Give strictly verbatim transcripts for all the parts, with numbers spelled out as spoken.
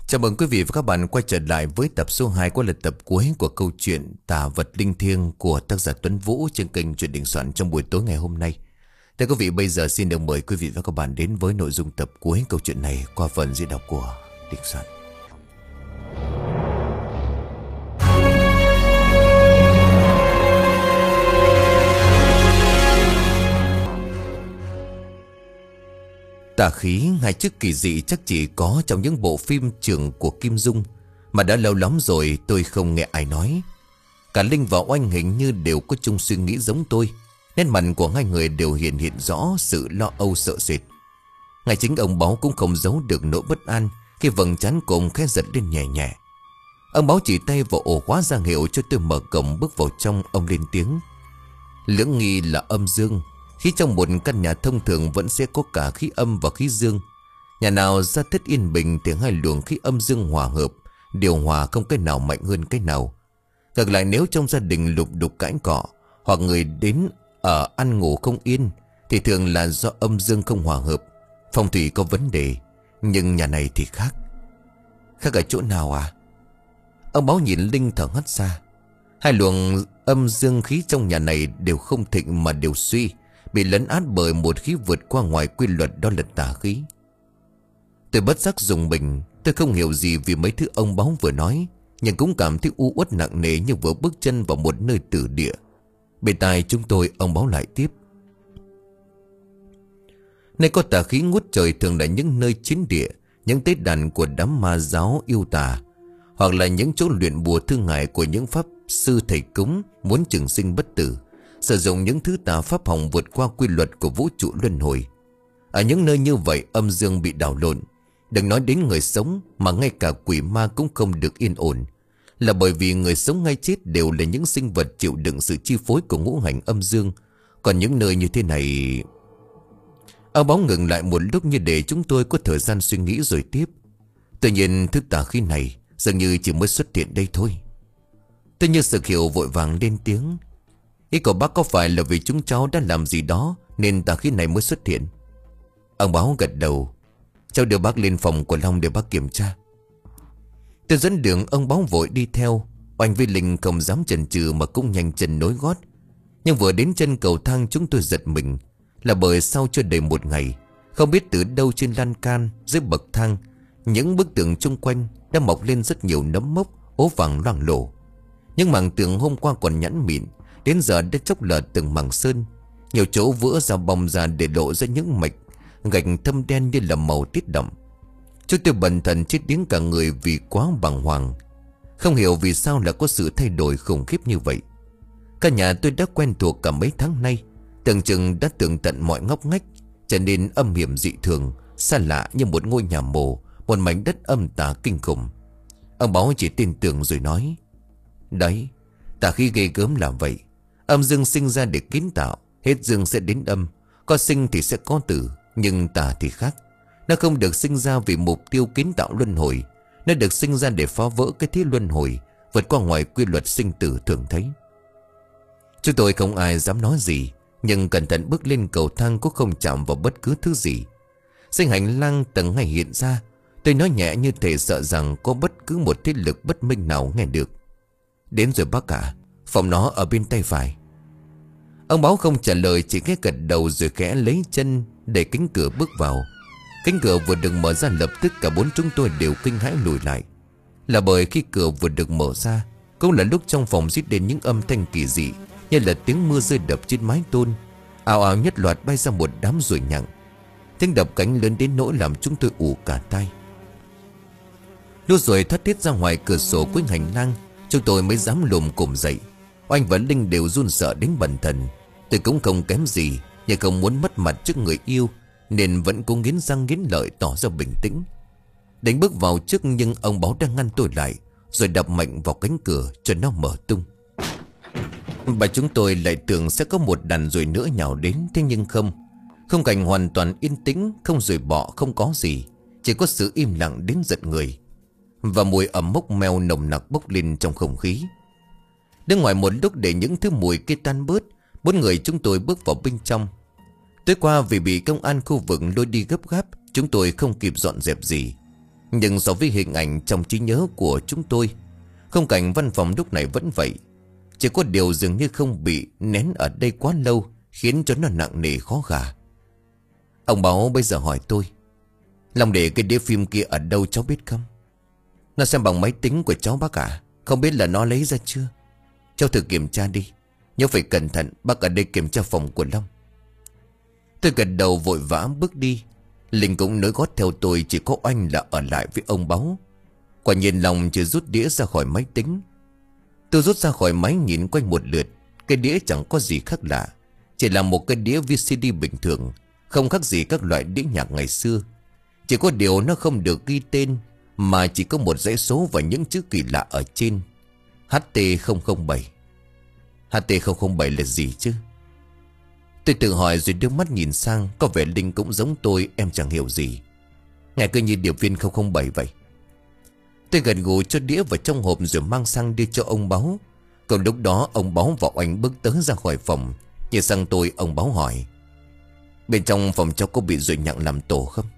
Chào mừng quý vị và các bạn quay trở lại với tập số hai của lần tập cuối của câu chuyện Tà vật linh thiêng của tác giả Tuấn Vũ trên kênh Chuyện Đình Soạn trong buổi tối ngày hôm nay. Thưa quý vị, bây giờ xin được mời quý vị và các bạn đến với nội dung tập cuối câu chuyện này qua phần diễn đọc của Đình Soạn. Tà khí hay chức kỳ dị chắc chỉ có trong những bộ phim trường của Kim Dung, mà đã lâu lắm rồi tôi không nghe ai nói. Cả Linh và Oanh hình như đều có chung suy nghĩ giống tôi. Nét mặt của hai người đều hiện hiện rõ sự lo âu sợ sệt. Ngay chính ông Báo cũng không giấu được nỗi bất an khi vầng trán của ông khẽ giật lên nhẹ nhẹ. Ông Báo chỉ tay vào ổ khóa ra hiệu cho tôi mở cổng bước vào trong. Ông lên tiếng: Lưỡng nghi là âm dương. Khi trong một căn nhà thông thường vẫn sẽ có cả khí âm và khí dương. Nhà nào ra thất yên bình thì hai luồng khí âm dương hòa hợp, điều hòa không cái nào mạnh hơn cái nào. Ngược lại, nếu trong gia đình lục đục cãi cọ hoặc người đến ở ăn ngủ không yên thì thường là do âm dương không hòa hợp, phong thủy có vấn đề. Nhưng nhà này thì khác. Khác ở chỗ nào à? Ông Báo nhìn Linh thở hắt ra. Hai luồng âm dương khí trong nhà này đều không thịnh mà đều suy, bị lấn át bởi một khí vượt qua ngoài quy luật, đó là tà khí. Tôi bất giác dùng mình. Tôi không hiểu gì vì mấy thứ ông Báo vừa nói, nhưng cũng cảm thấy u uất nặng nề như vừa bước chân vào một nơi tử địa. Bên tai chúng tôi, ông Báo lại tiếp: Nơi có tà khí ngút trời thường là những nơi chiến địa, những tế đàn của đám ma giáo yêu tà, hoặc là những chỗ luyện bùa thương ngại của những pháp sư thầy cúng muốn trường sinh bất tử, sử dụng những thứ tà pháp hỏng vượt qua quy luật của vũ trụ luân hồi. Ở những nơi như vậy, âm dương bị đảo lộn. Đừng nói đến người sống, mà ngay cả quỷ ma cũng không được yên ổn, là bởi vì người sống ngay chết đều là những sinh vật chịu đựng sự chi phối của ngũ hành âm dương. Còn những nơi như thế này... Ông Báo ngừng lại một lúc như để chúng tôi có thời gian suy nghĩ rồi tiếp: Tự nhiên thứ tà khí này dường như chỉ mới xuất hiện đây thôi. Tôi như sực hiểu vội vàng lên tiếng: Ý của bác có phải là vì chúng cháu đã làm gì đó nên tà khí này mới xuất hiện? Ông Báo gật đầu: Cháu đưa bác lên phòng của Long để bác kiểm tra. Tôi dẫn đường, ông Báo vội đi theo. Oanh với Linh không dám chần chừ mà cũng nhanh chân nối gót. Nhưng vừa đến chân cầu thang chúng tôi giật mình, là bởi sau chưa đầy một ngày, không biết từ đâu trên lan can, dưới bậc thang, những bức tường chung quanh đã mọc lên rất nhiều nấm mốc ố vàng loang lổ. Những mảng tường hôm qua còn nhẵn mịn, đến giờ đã chốc lở từng mảng sơn. Nhiều chỗ vỡ ra bong ra để lộ ra những mạch gạch thâm đen như là màu tiết đậm. Chúng tôi bần thần chết điếng cả người vì quá bàng hoàng. Không hiểu vì sao lại có sự thay đổi khủng khiếp như vậy. Căn nhà tôi đã quen thuộc cả mấy tháng nay, tưởng chừng đã tường tận mọi ngóc ngách, trở nên âm hiểm dị thường, xa lạ như một ngôi nhà mồ, một mảnh đất âm tà kinh khủng. Ông Báo chỉ tin tưởng rồi nói: Đấy, tà khí ghê gớm là vậy. Âm dương sinh ra để kiến tạo, hết dương sẽ đến âm. Có sinh thì sẽ có tử, nhưng tà thì khác. Nó không được sinh ra vì mục tiêu kiến tạo luân hồi. Nó được sinh ra để phá vỡ cái thế luân hồi, vượt qua ngoài quy luật sinh tử thường thấy. Chúng tôi không ai dám nói gì, nhưng cẩn thận bước lên cầu thang cũng không chạm vào bất cứ thứ gì. Trên hành lang tầng hai hiện ra, tôi nói nhẹ như thể sợ rằng có bất cứ một thế lực bất minh nào nghe được: Đến rồi bác cả, phòng nó ở bên tay phải. Ông Báo không trả lời, chỉ khẽ gật đầu rồi khẽ lấy chân đẩy cánh cửa bước vào. Cánh cửa vừa được mở ra, lập tức cả bốn chúng tôi đều kinh hãi lùi lại. Là bởi khi cửa vừa được mở ra, cũng là lúc trong phòng rít đến những âm thanh kỳ dị, như là tiếng mưa rơi đập trên mái tôn. Ào ào nhất loạt bay ra một đám ruồi nhặng. Tiếng đập cánh lớn đến nỗi làm chúng tôi ù cả tai. Lúc rồi thoát tiết ra ngoài cửa sổ cuối hành lang, chúng tôi mới dám lùm cùm dậy. Oanh và Linh đều run sợ đến bần thần. Tôi cũng không kém gì, nhưng không muốn mất mặt trước người yêu, nên vẫn cố nghiến răng nghiến lợi tỏ ra bình tĩnh. Đánh bước vào trước, nhưng ông Báo đang ngăn tôi lại, rồi đập mạnh vào cánh cửa cho nó mở tung. Bà chúng tôi lại tưởng sẽ có một đàn ruồi nữa nhào đến, thế nhưng không. Không cảnh hoàn toàn yên tĩnh, không ruồi bọ, không có gì, chỉ có sự im lặng đến giật người, và mùi ẩm mốc meo nồng nặc bốc lên trong không khí. Đứng ngoài một lúc để những thứ mùi kia tan bớt, bốn người chúng tôi bước vào bên trong. Tối qua vì bị công an khu vực lôi đi gấp gáp, chúng tôi không kịp dọn dẹp gì. Nhưng so với hình ảnh trong trí nhớ của chúng tôi, khung cảnh văn phòng lúc này vẫn vậy. Chỉ có điều dường như không bị nén ở đây quá lâu, khiến cho nó nặng nề khó gà. Ông Báo bây giờ hỏi tôi: Long để cái đĩa phim kia ở đâu cháu biết không? Nó xem bằng máy tính của cháu bác ạ. Không biết là nó lấy ra chưa? Cháu thử kiểm tra đi. Nhớ phải cẩn thận, bác ở đây kiểm tra phòng của Long. Tôi gật đầu vội vã bước đi. Linh cũng nối gót theo tôi, chỉ có Oanh là ở lại với ông Báo. Quả nhiên Long chưa rút đĩa ra khỏi máy tính. Tôi rút ra khỏi máy nhìn quanh một lượt. Cái đĩa chẳng có gì khác lạ, chỉ là một cái đĩa vê xê đê bình thường, không khác gì các loại đĩa nhạc ngày xưa. Chỉ có điều nó không được ghi tên, mà chỉ có một dãy số và những chữ kỳ lạ ở trên: hát tê không không bảy. hát tê không không bảy là gì chứ? Tôi tự hỏi rồi đưa mắt nhìn sang. Có vẻ Linh cũng giống tôi, em chẳng hiểu gì. Nghe cứ như điệp viên không không bảy vậy. Tôi gật gù cho đĩa vào trong hộp rồi mang sang đưa cho ông Báo. Còn lúc đó ông Báo và Oanh bước tới ra khỏi phòng. Nhìn sang tôi, ông Báo hỏi: Bên trong phòng cháu có bị ruồi nhặng làm tổ không?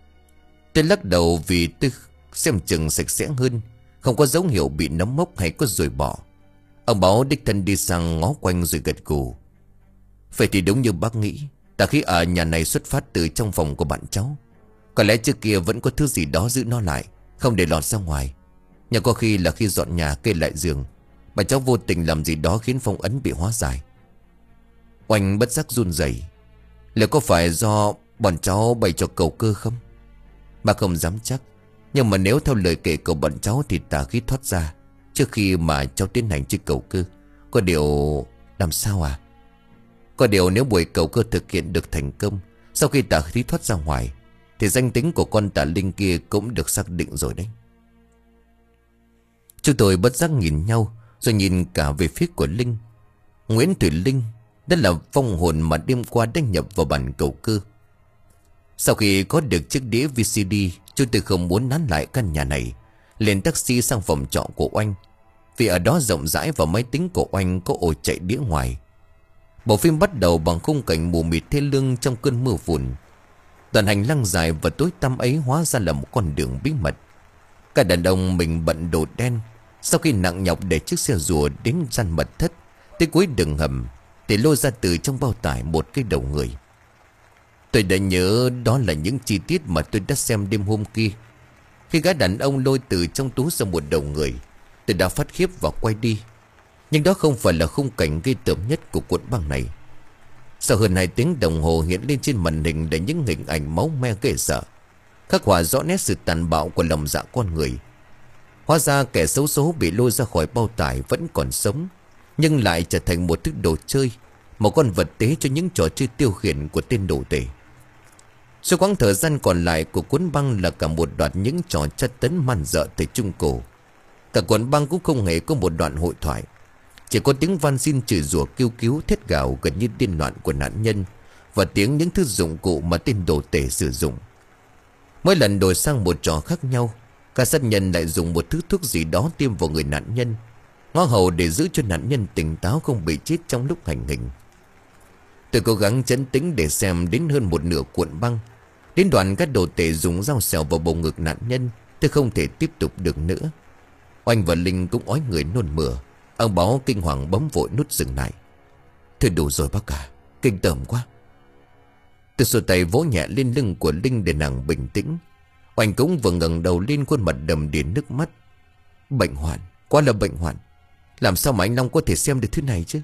Tôi lắc đầu vì tôi xem chừng sạch sẽ hơn, không có dấu hiệu bị nấm mốc hay có ruồi bọ. Ông Báo đích thân đi sang ngó quanh rồi gật gù: Vậy thì đúng như bác nghĩ, tà khí ở nhà này xuất phát từ trong phòng của bạn cháu. Có lẽ trước kia vẫn có thứ gì đó giữ nó lại, không để lọt ra ngoài. Nhưng có khi là khi dọn nhà kê lại giường, bà cháu vô tình làm gì đó khiến phong ấn bị hóa giải. Oanh bất giác run rẩy: Liệu có phải do bọn cháu bày cho cầu cơ không? Bà không dám chắc, nhưng mà nếu theo lời kể của bọn cháu thì tà khí thoát ra trước khi mà cháu tiến hành chiếc cầu cơ. Có điều... Làm sao à? Có điều nếu buổi cầu cơ thực hiện được thành công, sau khi tà khí thoát ra ngoài, thì danh tính của con tà linh kia cũng được xác định rồi đấy. Chúng tôi bất giác nhìn nhau, rồi nhìn cả về phía của Linh. Nguyễn Thủy Linh, đó là vong hồn mà đêm qua đã nhập vào bản cầu cơ. Sau khi có được chiếc đĩa vê xê đê, chúng tôi không muốn nán lại căn nhà này, lên taxi sang phòng trọ của Oanh. Vì ở đó rộng rãi và máy tính của Oanh có ổ chạy đĩa ngoài. Bộ phim bắt đầu bằng khung cảnh mù mịt thê lương trong cơn mưa phùn. Toàn hành lang dài và tối tăm ấy hóa ra là một con đường bí mật. Cả đàn ông mình bận đồ đen, sau khi nặng nhọc để chiếc xe rùa đến gian mật thất tới cuối đường hầm, để lôi ra từ trong bao tải một cái đầu người. Tôi đã nhớ đó là những chi tiết mà tôi đã xem đêm hôm kia. Khi gã đàn ông lôi từ trong túi ra một đầu người, tôi đã phát khiếp và quay đi. Nhưng đó không phải là khung cảnh ghê tởm nhất của cuộn băng này. Sau hơn hai tiếng đồng hồ hiện lên trên màn hình là những hình ảnh máu me ghê sợ, khắc họa rõ nét sự tàn bạo của lòng dạ con người. Hóa ra kẻ xấu số bị lôi ra khỏi bao tải vẫn còn sống, nhưng lại trở thành một thứ đồ chơi, một con vật tế cho những trò chơi tiêu khiển của tên đồ tể. Suốt quãng thời gian còn lại của cuốn băng là cả một đoạn những trò chất tấn man dợ từ Trung Cổ. Cả cuốn băng cũng không hề có một đoạn hội thoại, chỉ có tiếng van xin chửi rủa kêu cứu thét gào gần như điên loạn của nạn nhân, và tiếng những thứ dụng cụ mà tên đồ tể sử dụng. Mỗi lần đổi sang một trò khác nhau, cả sát nhân lại dùng một thứ thuốc gì đó tiêm vào người nạn nhân, ngó hầu để giữ cho nạn nhân tỉnh táo không bị chết trong lúc hành hình. Tôi cố gắng trấn tĩnh để xem đến hơn một nửa cuộn băng. Đến đoạn các đồ tể dùng dao xẻo vào bầu ngực nạn nhân, tôi không thể tiếp tục được nữa. Oanh và Linh cũng ói người nôn mửa. Ông Báo kinh hoàng bấm vội nút dừng lại. Thôi đủ rồi bác cả, kinh tởm quá. Tôi xuôi tay vỗ nhẹ lên lưng của Linh để nàng bình tĩnh. Oanh cũng vừa ngẩng đầu lên, khuôn mặt đầm đìa nước mắt. Bệnh hoạn, quá là bệnh hoạn. Làm sao mà anh Long có thể xem được thứ này chứ?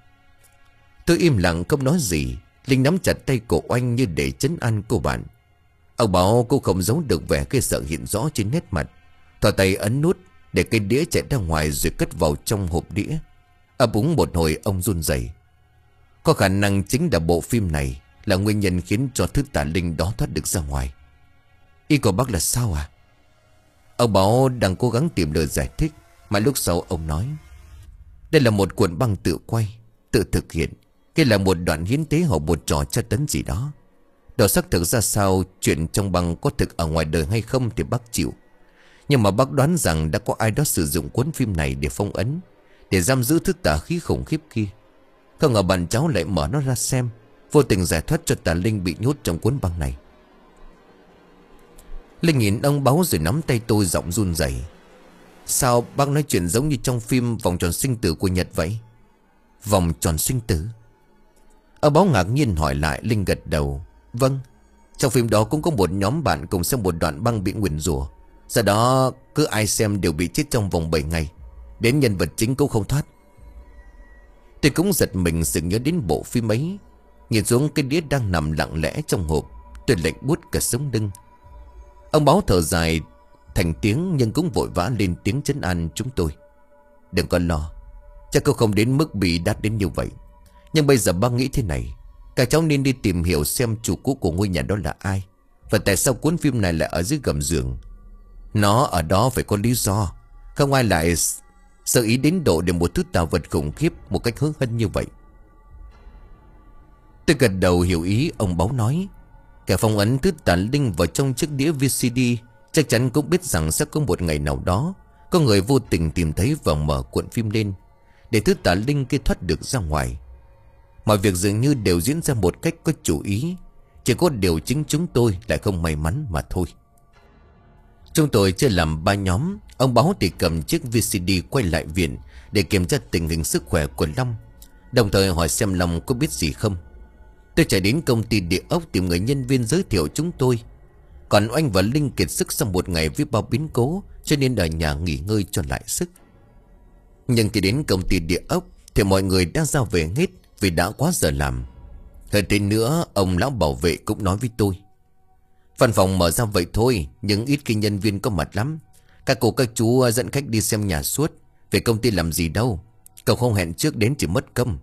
Tôi im lặng không nói gì. Linh nắm chặt tay cổ Oanh như để trấn an cô bạn. Ông Báo cô không giấu được vẻ ghê sợ hiện rõ trên nét mặt. Thò tay ấn nút để cái đĩa chạy ra ngoài rồi cất vào trong hộp đĩa. Ấp úng một hồi ông run rẩy. Có khả năng chính là bộ phim này là nguyên nhân khiến cho thứ tà linh đó thoát được ra ngoài. Ý của bác là sao à? Ông Báo đang cố gắng tìm lời giải thích, mà lúc sau ông nói: đây là một cuộn băng tự quay, tự thực hiện. Cái là một đoạn hiến tế hoặc một trò tra tấn gì đó. Đó xác thực ra sao, chuyện trong băng có thực ở ngoài đời hay không thì bác chịu. Nhưng mà bác đoán rằng đã có ai đó sử dụng cuốn phim này để phong ấn, để giam giữ thứ tà khí khủng khiếp kia. Không ngờ bạn cháu lại mở nó ra xem, vô tình giải thoát cho tà linh bị nhốt trong cuốn băng này. Linh nhìn ông Báu rồi nắm tay tôi giọng run rẩy. Sao bác nói chuyện giống như trong phim Vòng tròn sinh tử của Nhật vậy? Vòng tròn sinh tử? Ông Báu ngạc nhiên hỏi lại. Linh gật đầu. Vâng, trong phim đó cũng có một nhóm bạn cùng xem một đoạn băng bị nguyền rủa. Sau đó cứ ai xem đều bị chết trong vòng bảy ngày. Đến nhân vật chính cũng không thoát. Tôi cũng giật mình sự nhớ đến bộ phim ấy. Nhìn xuống cái đĩa đang nằm lặng lẽ trong hộp, tôi lạnh buốt cả sống lưng. Ông Báu thở dài thành tiếng nhưng cũng vội vã lên tiếng trấn an chúng tôi. Đừng có lo, chắc cô không đến mức bị đắt đến như vậy. Nhưng bây giờ bác nghĩ thế này, cả cháu nên đi tìm hiểu xem chủ cũ của ngôi nhà đó là ai, và tại sao cuốn phim này lại ở dưới gầm giường. Nó ở đó phải có lý do. Không ai lại sợ ý đến độ để một thứ tạo vật khủng khiếp một cách hớ hênh như vậy. Tôi gật đầu hiểu ý ông Báu nói. Kẻ phong ấn thứ tà linh vào trong chiếc đĩa vê xê đê chắc chắn cũng biết rằng sẽ có một ngày nào đó có người vô tình tìm thấy và mở cuộn phim lên, để thứ tà linh kia thoát được ra ngoài. Mọi việc dường như đều diễn ra một cách có chủ ý, chỉ có điều chính chúng tôi lại không may mắn mà thôi. Chúng tôi chia làm ba nhóm. Ông Báu thì cầm chiếc vê xê đê quay lại viện để kiểm tra tình hình sức khỏe của Long, đồng thời hỏi xem Long có biết gì không. Tôi chạy đến công ty địa ốc tìm người nhân viên giới thiệu chúng tôi. Còn Oanh và Linh kiệt sức sau một ngày với bao biến cố, cho nên ở nhà nghỉ ngơi cho lại sức. Nhưng khi đến công ty địa ốc thì mọi người đã ra về hết vì đã quá giờ làm. Hơn thế nữa, ông lão bảo vệ cũng nói với tôi. Văn phòng mở ra vậy thôi, nhưng ít khi nhân viên có mặt lắm. Các cô các chú dẫn khách đi xem nhà suốt, về công ty làm gì đâu. Cậu không hẹn trước đến chỉ mất công.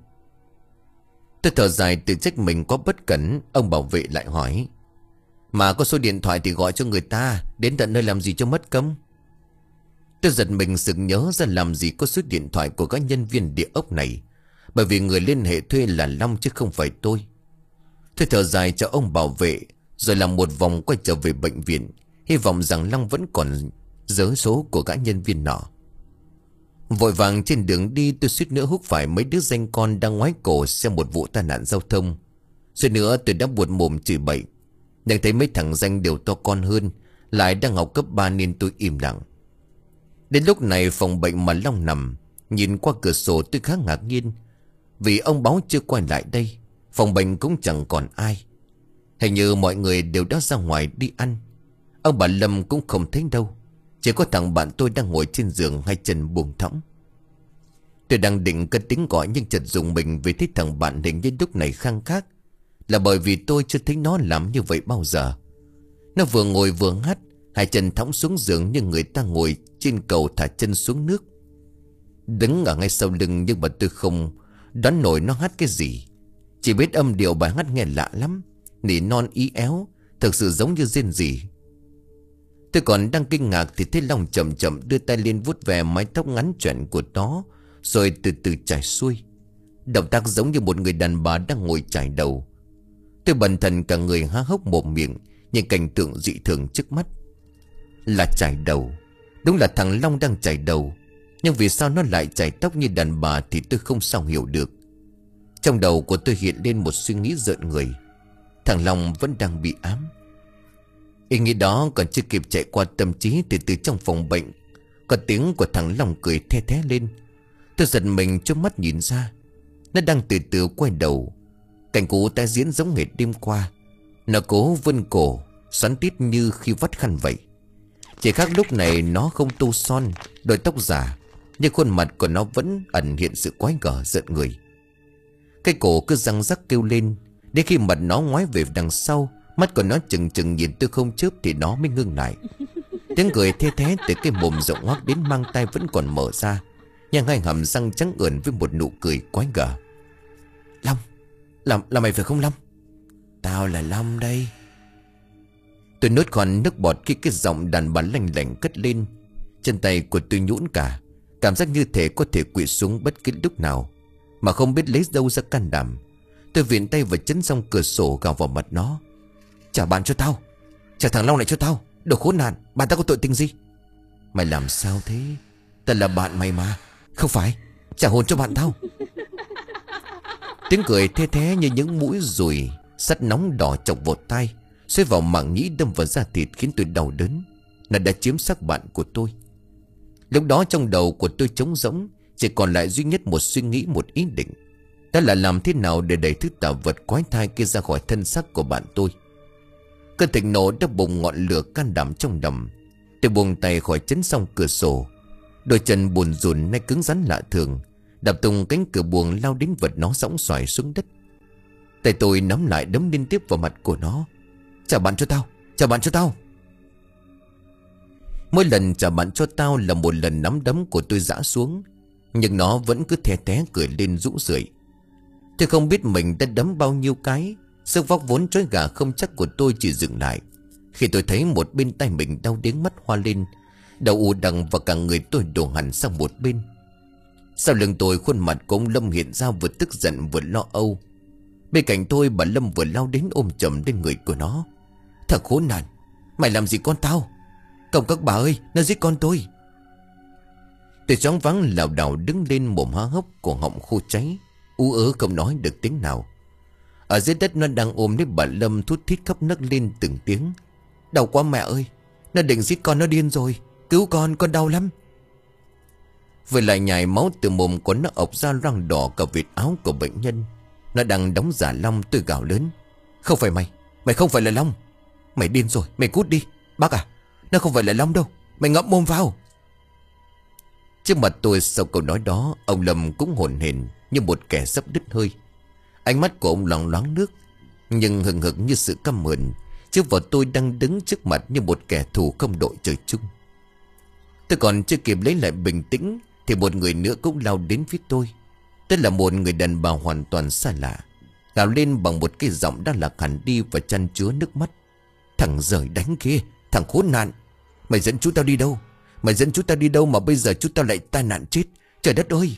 Tôi thở dài tự trách mình quá bất cẩn. Ông bảo vệ lại hỏi. Mà có số điện thoại thì gọi cho người ta, đến tận nơi làm gì cho mất công. Tôi giật mình sực nhớ ra làm gì có số điện thoại của các nhân viên địa ốc này, bởi vì người liên hệ thuê là Long chứ không phải tôi. Tôi thở dài cho ông bảo vệ, rồi làm một vòng quay trở về bệnh viện, hy vọng rằng Long vẫn còn nhớ số của các nhân viên nọ. Vội vàng trên đường đi, tôi suýt nữa húc phải mấy đứa danh con đang ngoái cổ xem một vụ tai nạn giao thông. Suýt nữa tôi đã buột mồm chửi bậy, nhưng thấy mấy thằng danh đều to con hơn, lại đang học cấp ba nên tôi im lặng. Đến lúc này phòng bệnh mà Long nằm, nhìn qua cửa sổ tôi khá ngạc nhiên, vì ông Báu chưa quay lại đây. Phòng bệnh cũng chẳng còn ai, hình như mọi người đều đã ra ngoài đi ăn. Ông bà Lâm cũng không thấy đâu, chỉ có thằng bạn tôi đang ngồi trên giường, hai chân buông thõng. Tôi đang định cất tiếng gọi nhưng chợt dùng mình vì thấy thằng bạn hình như lúc này khăng khác. Là bởi vì tôi chưa thấy nó làm như vậy bao giờ. Nó vừa ngồi vừa ngắt, hai chân thõng xuống giường như người ta ngồi trên cầu thả chân xuống nước. Đứng ở ngay sau lưng nhưng mà tôi không đoán nổi nó hát cái gì. Chỉ biết âm điệu bài hát nghe lạ lắm, nỉ non ý éo, thực sự giống như rên rỉ. Tôi còn đang kinh ngạc thì thấy Long chậm chậm đưa tay lên vuốt về mái tóc ngắn trẻn của nó, rồi từ từ chải xuôi. Động tác giống như một người đàn bà đang ngồi chải đầu. Tôi bần thần cả người há hốc mồm miệng, nhìn cảnh tượng dị thường trước mắt. Là chải đầu. Đúng là thằng Long đang chải đầu, nhưng vì sao nó lại chải tóc như đàn bà thì tôi không sao hiểu được. Trong đầu của tôi hiện lên một suy nghĩ rợn người. Thằng Long vẫn đang bị ám. Ý nghĩ đó còn chưa kịp chạy qua tâm trí thì từ trong phòng bệnh có tiếng của thằng Long cười the thé lên. Tôi giật mình trước mắt nhìn ra, nó đang từ từ quay đầu. Cảnh cũ tái diễn giống hệt đêm qua. Nó cố vươn cổ, xoắn tít như khi vắt khăn vậy. Chỉ khác lúc này nó không tô son, đôi tóc giả, nhưng khuôn mặt của nó vẫn ẩn hiện sự quái gở rợn người. Cái cổ cứ răng rắc kêu lên. Đến khi mặt nó ngoái về đằng sau, mắt của nó chừng chừng nhìn tôi không chớp thì nó mới ngưng lại. Tiếng cười the thé từ cái mồm rộng hoác đến mang tay vẫn còn mở ra, nhưng hai hàm răng trắng ưỡn với một nụ cười quái gở. Long, là, là mày phải không Long? Tao là Long đây. Tôi nuốt khoan nước bọt khi cái giọng đàn bà lanh lảnh cất lên. Chân tay của tôi nhũn cả, cảm giác như thể có thể quỵ xuống bất cứ lúc nào, mà không biết lấy đâu ra can đảm. Tôi viện tay vào chấn xong cửa sổ gào vào mặt nó. Trả bạn cho tao, trả thằng Long này cho tao, đồ khốn nạn, bạn tao có tội tình gì? Mày làm sao thế? Tao là bạn mày mà. Không phải, trả hồn cho bạn tao. Tiếng cười the thé như những mũi dùi sắt nóng đỏ chọc vào tai, xoay vào màng nhĩ đâm vào da thịt khiến tôi đau đớn. Nó đã chiếm xác bạn của tôi. Lúc đó trong đầu của tôi trống rỗng, chỉ còn lại duy nhất một suy nghĩ, một ý định. Đó là làm thế nào để đẩy thứ tà vật quái thai kia ra khỏi thân xác của bạn tôi. Cơn thịnh nộ đã bùng ngọn lửa can đảm trong đầm. Tôi buông tay khỏi chấn song cửa sổ. Đôi chân buồn rùn nay cứng rắn lạ thường, đạp tung cánh cửa buồng lao đến vật nó sõng xoài xuống đất. Tay tôi nắm lại đấm liên tiếp vào mặt của nó. Trả bạn cho tao, trả bạn cho tao. Mỗi lần trả bạn cho tao là một lần nắm đấm của tôi giã xuống, nhưng nó vẫn cứ the té cười lên rũ rượi. Tôi không biết mình đã đấm bao nhiêu cái. Sức vóc vốn trói gà không chắc của tôi chỉ dừng lại khi tôi thấy một bên tay mình đau đến mắt hoa lên, đầu ù đằng và cả người tôi đổ hẳn sang một bên. Sau lưng tôi, khuôn mặt của ông Lâm hiện ra vừa tức giận vừa lo âu. Bên cạnh tôi, bà Lâm vừa lao đến ôm chầm lên người của nó. Thật khốn nạn, mày làm gì con tao? Công các bà ơi, nó giết con tôi. Tôi choáng váng lảo đảo đứng lên, mồm há hốc, cổ họng khô cháy, ú ớ không nói được tiếng nào. Ở dưới đất nó đang ôm lấy bà Lâm, thút thít khóc nấc lên từng tiếng. Đau quá mẹ ơi, nó định giết con, nó điên rồi, cứu con, con đau lắm. Vừa lại nhài máu từ mồm của nó ọc ra loang đỏ cả vệt áo của bệnh nhân. Nó đang đóng giả Long. Tôi gào lớn: Không phải mày, mày không phải là Long. Mày điên rồi, mày cút đi. Bác à, nó không phải là Long đâu, mày ngậm mồm vào. Trước mặt tôi sau câu nói đó, ông Lâm cũng hổn hển như một kẻ sắp đứt hơi. Ánh mắt của ông loáng loáng nước, nhưng hừng hực như sự căm hờn trước vào tôi đang đứng trước mặt như một kẻ thù không đội trời chung. Tôi còn chưa kịp lấy lại bình tĩnh thì một người nữa cũng lao đến phía tôi. Đó là một người đàn bà hoàn toàn xa lạ, gào lên bằng một cái giọng đã lạc hẳn đi và chan chứa nước mắt: Thằng giời đánh kia, thằng khốn nạn, mày dẫn chú tao đi đâu? Mày dẫn chú tao đi đâu mà bây giờ chú tao lại tai nạn chết? Trời đất ơi!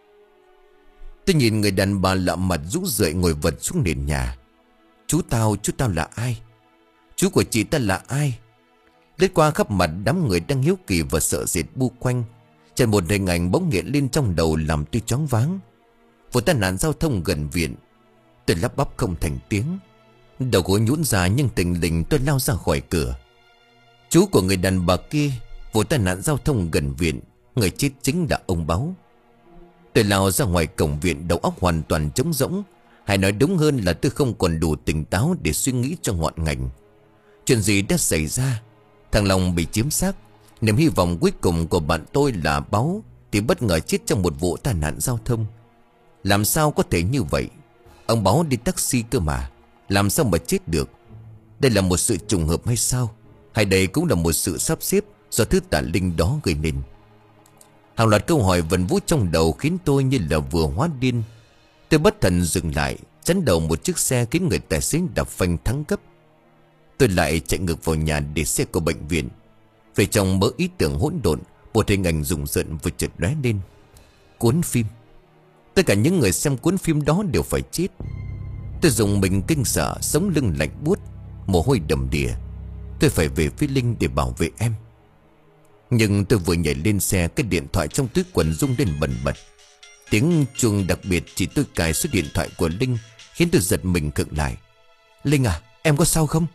Tôi nhìn người đàn bà lạ mặt rũ rượi ngồi vật xuống nền nhà. Chú tao, chú tao là ai? Chú của chị ta là ai? Lướt qua khắp mặt đám người đang hiếu kỳ và sợ sệt bu quanh, chợt một hình ảnh bỗng hiện lên trong đầu làm tôi choáng váng. Vụ tai nạn giao thông gần viện. Tôi lắp bắp không thành tiếng, đầu gối nhũn ra nhưng tình lình tôi lao ra khỏi cửa. Chú của người đàn bà kia, vụ tai nạn giao thông gần viện, người chết chính là ông Báo. Tôi lao ra ngoài cổng viện, đầu óc hoàn toàn trống rỗng, hay nói đúng hơn là tôi không còn đủ tỉnh táo để suy nghĩ cho ngọn ngành. Chuyện gì đã xảy ra? Thằng Long bị chiếm xác, niềm hy vọng cuối cùng của bạn tôi là Báo thì bất ngờ chết trong một vụ tai nạn giao thông. Làm sao có thể như vậy? Ông Báo đi taxi cơ mà, làm sao mà chết được? Đây là một sự trùng hợp hay sao? Hay đây cũng là một sự sắp xếp do thứ tà linh đó gây nên? Hàng loạt câu hỏi vần vũ trong đầu khiến tôi như là vừa hóa điên. Tôi bất thần dừng lại, chắn đầu một chiếc xe khiến người tài xế đạp phanh thắng gấp. Tôi lại chạy ngược vào nhà để xe của bệnh viện. Về trong mớ ý tưởng hỗn độn, một hình ảnh rùng rợn vừa chợt lóe lên. Cuốn phim. Tất cả những người xem cuốn phim đó đều phải chết. Tôi dùng mình kinh sợ, sống lưng lạnh buốt, mồ hôi đầm đìa. Tôi phải về phía Linh để bảo vệ em. Nhưng tôi vừa nhảy lên xe, cái điện thoại trong túi quần rung lên bần bật. Tiếng chuông đặc biệt chỉ tôi cài số điện thoại của Linh khiến tôi giật mình khựng lại. Linh à, em có sao không?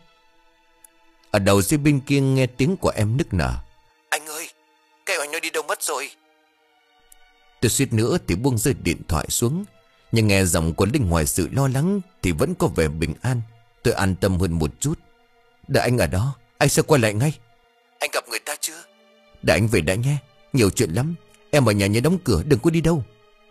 Ở đầu dây bên kia nghe tiếng của em nức nở. Anh ơi, cái anh nó đi đâu mất rồi? Tôi suýt nữa thì buông rơi điện thoại xuống, nhưng nghe giọng của Linh ngoài sự lo lắng thì vẫn có vẻ bình an. Tôi an tâm hơn một chút. Đợi anh ở đó, anh sẽ quay lại ngay. Anh gặp người ta chưa? Đợi anh về đã nghe, nhiều chuyện lắm. Em ở nhà nhớ đóng cửa, đừng có đi đâu.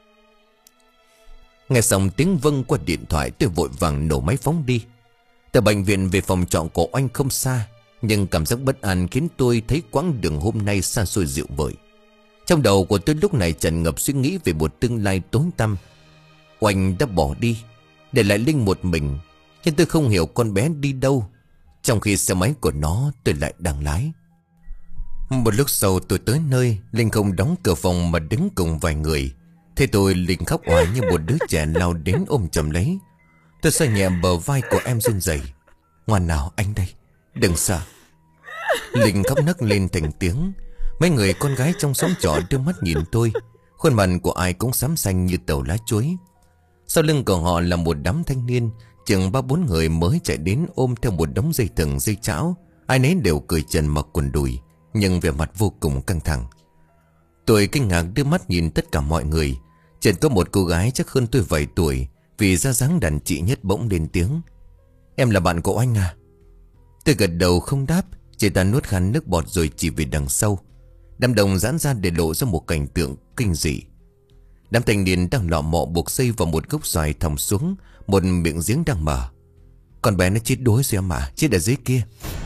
Nghe xong tiếng vâng qua điện thoại, tôi vội vàng nổ máy phóng đi. Từ bệnh viện về phòng trọ của anh không xa, nhưng cảm giác bất an khiến tôi thấy quãng đường hôm nay xa xôi dịu vợi. Trong đầu của tôi lúc này tràn ngập suy nghĩ về một tương lai tối tăm. Oanh đã bỏ đi, để lại Linh một mình, nhưng tôi không hiểu con bé đi đâu, trong khi xe máy của nó tôi lại đang lái. Một lúc sau tôi tới nơi, Linh không đóng cửa phòng mà đứng cùng vài người. Thế tôi, Linh khóc oải như một đứa trẻ lao đến ôm chầm lấy. Tôi xoa nhẹ bờ vai của em run rẩy. Ngoan nào, anh đây, đừng sợ. Linh khóc nấc lên thành tiếng. Mấy người con gái trong xóm trọ đưa mắt nhìn tôi, khuôn mặt của ai cũng xám xanh như tàu lá chuối. Sau lưng của họ là một đám thanh niên Chừng ba bốn người mới chạy đến ôm theo một đống dây thừng dây chảo. Ai nấy đều cởi trần mặc quần đùi, nhưng vẻ mặt vô cùng căng thẳng. Tôi kinh ngạc đưa mắt nhìn tất cả mọi người. Chợt có một cô gái chắc hơn tôi vài tuổi, vì ra dáng đàn chị nhất bỗng lên tiếng: "Em là bạn của anh à?" Tôi gật đầu không đáp. Chị ta nuốt khăn nước bọt rồi chỉ về đằng sau. Đám đông giãn ra để lộ ra một cảnh tượng kinh dị. Đám thanh niên đang lọ mọ buộc dây vào một gốc xoài thòng xuống một miệng giếng đang mở. "Con bé nó chết đuối rồi em ạ, chết ở dưới kia."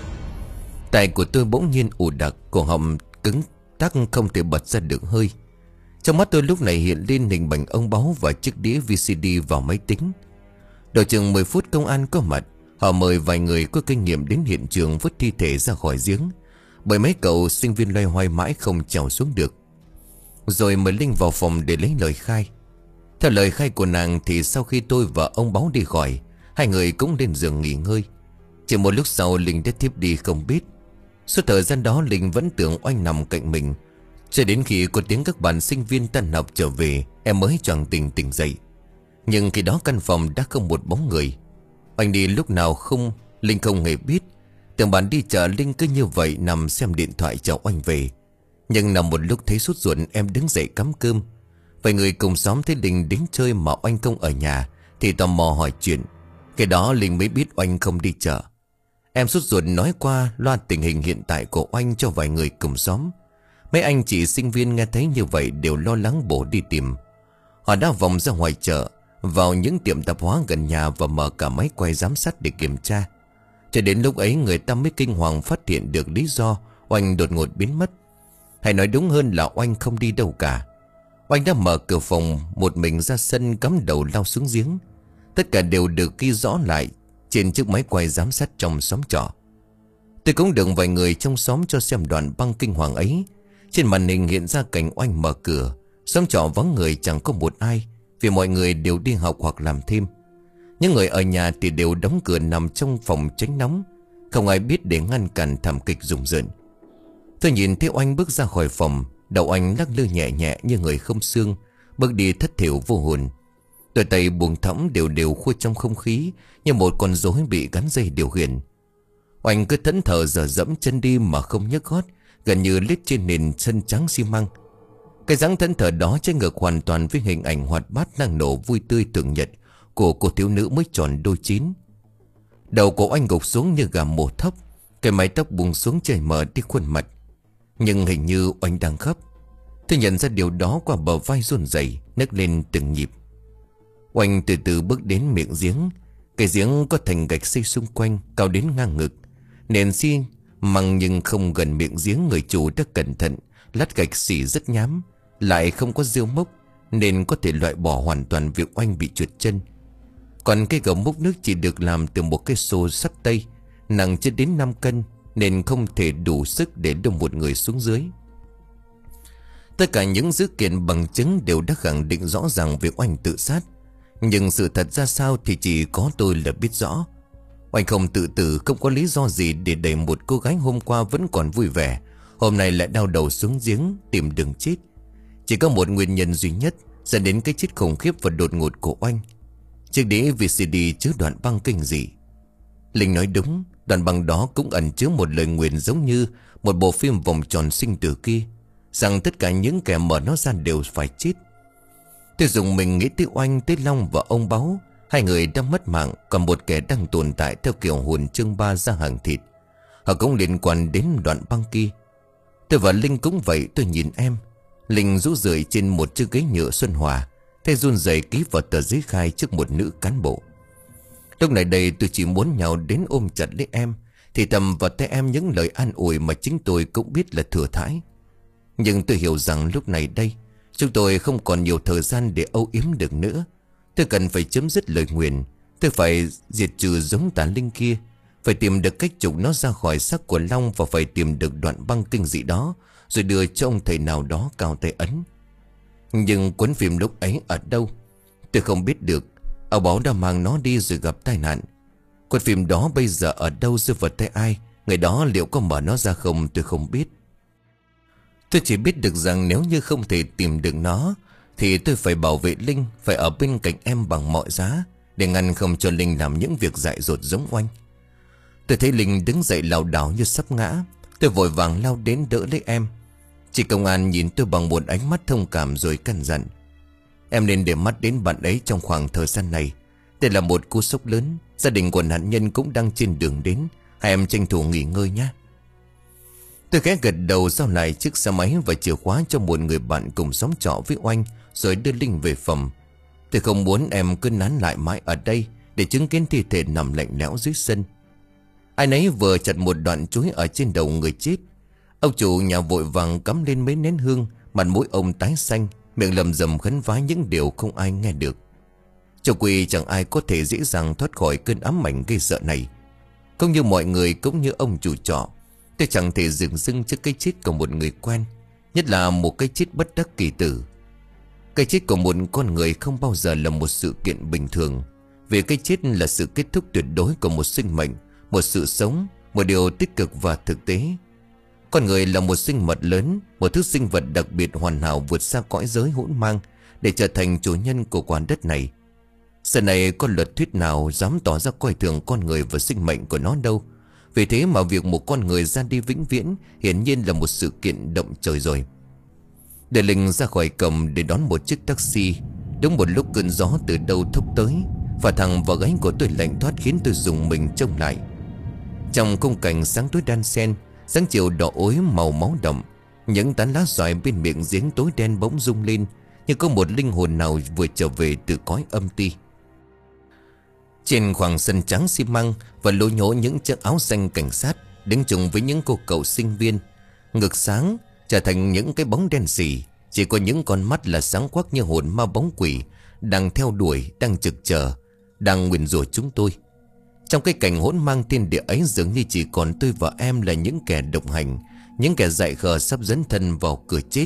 Tai của tôi bỗng nhiên ù đặc, cổ họng cứng tắc không thể bật ra được hơi. Trong mắt tôi lúc này hiện lên hình bảnh ông báu và chiếc đĩa vê xê đê vào máy tính. Độ chừng mười phút công an có mặt. Họ mời vài người có kinh nghiệm đến hiện trường vứt thi thể ra khỏi giếng, bởi mấy cậu sinh viên loay hoay mãi không trèo xuống được. Rồi mời Linh vào phòng để lấy lời khai. Theo lời khai của nàng thì sau khi tôi và ông báu đi khỏi, hai người cũng lên giường nghỉ ngơi. Chỉ một lúc sau Linh đã thiếp đi không biết. Suốt thời gian đó Linh vẫn tưởng Oanh nằm cạnh mình, cho đến khi có tiếng các bạn sinh viên tan học trở về, em mới choàng tỉnh tỉnh dậy. Nhưng khi đó căn phòng đã không một bóng người. Oanh đi lúc nào không, Linh không hề biết. Tưởng bạn đi chợ, Linh cứ như vậy nằm xem điện thoại chờ Oanh về. Nhưng nằm một lúc thấy sốt ruột, em đứng dậy cắm cơm. Vài người cùng xóm thấy Linh đến chơi mà Oanh không ở nhà thì tò mò hỏi chuyện. Cái đó Linh mới biết Oanh không đi chợ. Em sốt ruột nói qua loa tình hình hiện tại của Oanh cho vài người cùng xóm. Mấy anh chị sinh viên nghe thấy như vậy đều lo lắng bổ đi tìm. Họ đã vòng ra ngoài chợ, vào những tiệm tạp hóa gần nhà và mở cả máy quay giám sát để kiểm tra. Cho đến lúc ấy người ta mới kinh hoàng phát hiện được lý do Oanh đột ngột biến mất. Hay nói đúng hơn là Oanh không đi đâu cả. Oanh đã mở cửa phòng một mình ra sân, cắm đầu lao xuống giếng. Tất cả đều được ghi rõ lại trên chiếc máy quay giám sát trong xóm trọ. Tôi cũng được vài người trong xóm cho xem đoạn băng kinh hoàng ấy. Trên màn hình hiện ra cảnh Oanh mở cửa. Xóm trọ vắng người chẳng có một ai, vì mọi người đều đi học hoặc làm thêm. Những người ở nhà thì đều đóng cửa nằm trong phòng tránh nóng, không ai biết để ngăn cản thảm kịch rùng rợn. Tôi nhìn thấy Oanh bước ra khỏi phòng. Đầu anh lắc lư nhẹ nhẹ như người không xương, bước đi thất thiểu vô hồn. Đôi tay buông thõng đều đều khui trong không khí, như một con rối bị gắn dây điều khiển. Oanh cứ thẫn thờ dở dẫm chân đi mà không nhấc gót, gần như lết trên nền sân trắng xi măng. Cái dáng thẫn thờ đó trái ngược hoàn toàn với hình ảnh hoạt bát năng nổ vui tươi thường nhật của cô thiếu nữ mới tròn đôi chín. Đầu của Oanh gục xuống như gà mổ thóc, cái mái tóc buông xuống chảy mờ đi khuôn mặt. Nhưng hình như Oanh đang khóc. Tôi nhận ra điều đó qua bờ vai run rẩy nấc lên từng nhịp. Oanh từ từ bước đến miệng giếng. Cái giếng có thành gạch xây xung quanh, cao đến ngang ngực. Nền xi măng nhưng không gần miệng giếng. Người chủ đã cẩn thận lát gạch xỉ rất nhám, lại không có rêu mốc, nên có thể loại bỏ hoàn toàn việc Oanh bị trượt chân. Còn cái gầu múc nước chỉ được làm từ một cái xô sắt tây, nặng chưa đến năm cân, nên không thể đủ sức để đưa một người xuống dưới. Tất cả những dữ kiện bằng chứng đều đã khẳng định rõ ràng việc Oanh tự sát. Nhưng sự thật ra sao thì chỉ có tôi là biết rõ. Oanh không tự tử, không có lý do gì để đẩy một cô gái hôm qua vẫn còn vui vẻ, hôm nay lại đau đầu xuống giếng tìm đường chết. Chỉ có một nguyên nhân duy nhất dẫn đến cái chết khủng khiếp và đột ngột của Oanh. Chiếc đĩa vê xê đê chứa đoạn băng kinh dị. Linh nói đúng, đoạn băng đó cũng ẩn chứa một lời nguyền giống như một bộ phim vòng tròn sinh tử kia, rằng tất cả những kẻ mở nó ra đều phải chết. Tôi dùng mình nghĩ tới Oanh, tới Long và ông Báu. Hai người đang mất mạng, còn một kẻ đang tồn tại theo kiểu hồn chương ba ra hàng thịt. Họ cũng liên quan đến đoạn băng kia. Tôi và Linh cũng vậy. Tôi nhìn em. Linh rũ rượi trên một chiếc ghế nhựa Xuân Hòa, tay run rẩy ký vào tờ giấy khai trước một nữ cán bộ. Lúc này đây tôi chỉ muốn nhào đến ôm chặt lấy em, thì thầm vào tay em những lời an ủi mà chính tôi cũng biết là thừa thãi. Nhưng tôi hiểu rằng lúc này đây chúng tôi không còn nhiều thời gian để âu yếm được nữa. Tôi cần phải chấm dứt lời nguyền. Tôi phải diệt trừ giống tà linh kia, phải tìm được cách trục nó ra khỏi xác của Long, và phải tìm được đoạn băng kinh dị đó, rồi đưa cho ông thầy nào đó cao tay ấn. Nhưng cuốn phim lúc ấy ở đâu tôi không biết được. Ông Báo đã mang nó đi rồi gặp tai nạn. Cuốn phim đó bây giờ ở đâu, rơi vào tay ai, người đó liệu có mở nó ra không tôi không biết. Tôi chỉ biết được rằng nếu như không thể tìm được nó thì tôi phải bảo vệ Linh, phải ở bên cạnh em bằng mọi giá, để ngăn không cho Linh làm những việc dại dột giống oanh. Tôi thấy Linh đứng dậy lảo đảo như sắp ngã. Tôi vội vàng lao đến đỡ lấy em. Chị công an nhìn tôi bằng một ánh mắt thông cảm rồi căn dặn: em nên để mắt đến bạn ấy trong khoảng thời gian này. Đây là một cú sốc lớn. Gia đình của nạn nhân cũng đang trên đường đến. Hai em tranh thủ nghỉ ngơi nhé. Tôi khẽ gật đầu, giao lại chiếc xe máy và chìa khóa cho một người bạn cùng sống trọ với Oanh, rồi đưa Linh về phòng. Tôi không muốn em cứ nán lại mãi ở đây để chứng kiến thi thể nằm lạnh lẽo dưới sân. Ai nấy vừa chặt một đoạn chuối ở trên đầu người chết. Ông chủ nhà vội vàng cắm lên mấy nén hương, mặt mũi ông tái xanh, miệng lầm rầm khấn vái những điều không ai nghe được. Châu Quỳ chẳng ai có thể dễ dàng thoát khỏi cơn ám ảnh gây sợ này. Không như mọi người cũng như ông chủ trọ, tôi chẳng thể dừng dưng trước cái chết của một người quen, nhất là một cái chết bất đắc kỳ tử. Cái chết của một con người không bao giờ là một sự kiện bình thường, vì cái chết là sự kết thúc tuyệt đối của một sinh mệnh, một sự sống, một điều tích cực và thực tế. Con người là một sinh vật lớn, một thứ sinh vật đặc biệt hoàn hảo vượt xa cõi giới hỗn mang để trở thành chủ nhân của quả đất này. Giờ này có luật thuyết nào dám tỏ ra coi thường con người và sinh mệnh của nó đâu. Vì thế mà việc một con người ra đi vĩnh viễn hiển nhiên là một sự kiện động trời rồi. Để Linh ra khỏi cổng để đón một chiếc taxi, đúng một lúc cơn gió từ đâu thốc tới và thẳng vào gáy của tôi lạnh thoát, khiến tôi dùng mình trông lại. Trong khung cảnh sáng tối đan xen, sáng chiều đỏ ối màu máu đậm, những tán lá xoài bên miệng giếng tối đen bỗng rung lên như có một linh hồn nào vừa trở về từ cõi âm ti. Trên khoảng sân trắng xi măng và lố nhố những chiếc áo xanh cảnh sát đứng chung với những cô cậu sinh viên, ngực sáng trở thành những cái bóng đen sì. Chỉ có những con mắt là sáng quắc như hồn ma bóng quỷ, đang theo đuổi, đang trực chờ, đang nguyền rủa chúng tôi. Trong cái cảnh hỗn mang thiên địa ấy, dường như chỉ còn tôi và em là những kẻ độc hành, những kẻ dại khờ sắp dấn thân vào cửa chết.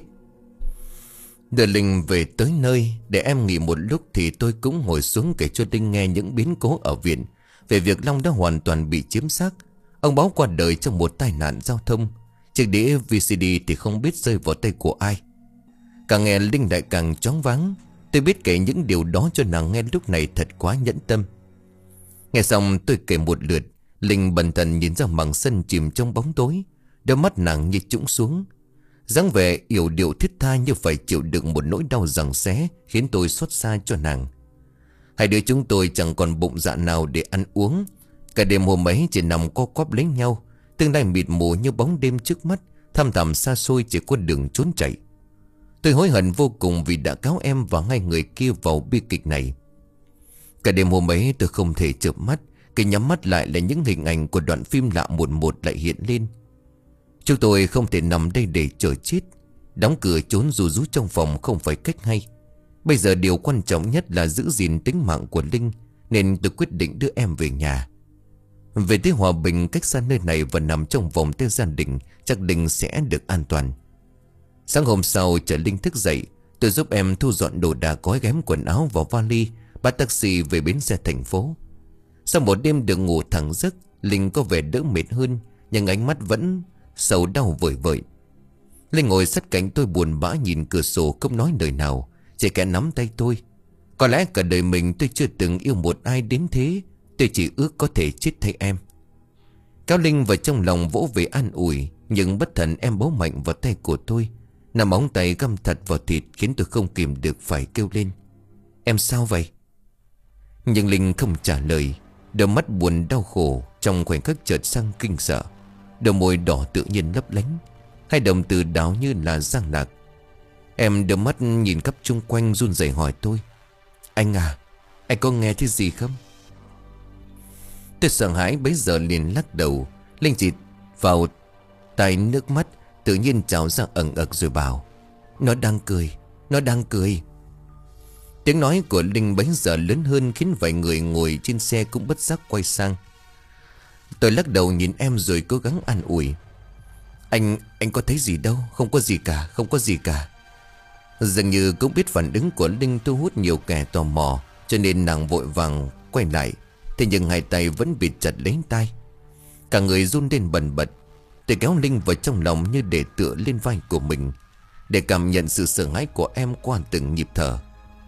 Đưa Linh về tới nơi để em nghỉ một lúc thì tôi cũng ngồi xuống kể cho Linh nghe những biến cố ở viện, về việc Long đã hoàn toàn bị chiếm xác. Ông Báo qua đời trong một tai nạn giao thông. Chiếc đĩa vê xê đê thì không biết rơi vào tay của ai. Càng nghe Linh lại càng choáng váng. Tôi biết kể những điều đó cho nàng nghe lúc này thật quá nhẫn tâm. Nghe xong tôi kể một lượt, Linh bần thần nhìn ra mảng sân chìm trong bóng tối. Đôi mắt nàng như trũng xuống, dáng vẻ yểu điệu thiết tha như phải chịu đựng một nỗi đau giằng xé, khiến tôi xót xa cho nàng. Hai đứa chúng tôi chẳng còn bụng dạ nào để ăn uống. Cả đêm hôm ấy chỉ nằm co quắp lấy nhau, tương lai mịt mù như bóng đêm trước mắt, thăm thẳm xa xôi chỉ có đường trốn chạy. Tôi hối hận vô cùng vì đã cáo em và hai người kia vào bi kịch này. Cả đêm hôm ấy tôi không thể chợp mắt, khi nhắm mắt lại là những hình ảnh của đoạn phim lạ một một lại hiện lên. Chúng tôi không thể nằm đây để chờ chết. Đóng cửa trốn rú rú trong phòng không phải cách hay. Bây giờ điều quan trọng nhất là giữ gìn tính mạng của Linh, nên tôi quyết định đưa em về nhà. Về tới hòa bình, cách xa nơi này và nằm trong vòng tay gia đình, chắc Linh sẽ được an toàn. Sáng hôm sau chờ Linh thức dậy, tôi giúp em thu dọn đồ đạc, gói ghém quần áo vào vali, bắt taxi về bến xe thành phố. Sau một đêm được ngủ thẳng giấc, Linh có vẻ đỡ mệt hơn, nhưng ánh mắt vẫn sầu đau vời vợi. Linh ngồi sát cạnh tôi buồn bã nhìn cửa sổ, không nói lời nào, chỉ kẽ nắm tay tôi. Có lẽ cả đời mình tôi chưa từng yêu một ai đến thế. Tôi chỉ ước có thể chết thay em. Kéo Linh vào trong lòng vỗ về an ủi, nhưng bất thần em bấu mạnh vào tay của tôi, nằm móng tay găm thật vào thịt, khiến tôi không kìm được phải kêu lên: em sao vậy? Nhưng Linh không trả lời. Đôi mắt buồn đau khổ trong khoảnh khắc chợt sang kinh sợ. Đôi môi đỏ tự nhiên lấp lánh, hai đồng từ đáo như là giang lạc. Em đưa mắt nhìn khắp chung quanh, run rẩy hỏi tôi: anh à, anh có nghe thấy gì không? Tôi sợ hãi bấy giờ liền lắc đầu. Linh chỉ vào tay, nước mắt tự nhiên trào ra ẩn ực rồi bảo: nó đang cười, nó đang cười. Tiếng nói của Linh bấy giờ lớn hơn, khiến vài người ngồi trên xe cũng bất giác quay sang. Tôi lắc đầu nhìn em rồi cố gắng an ủi: Anh, anh có thấy gì đâu, không có gì cả, không có gì cả. Dường như cũng biết phản ứng của Linh thu hút nhiều kẻ tò mò, cho nên nàng vội vàng quay lại. Thế nhưng hai tay vẫn bịt chặt lấy tai, cả người run lên bần bật. Tôi kéo Linh vào trong lòng như để tựa lên vai của mình, để cảm nhận sự sợ hãi của em qua từng nhịp thở.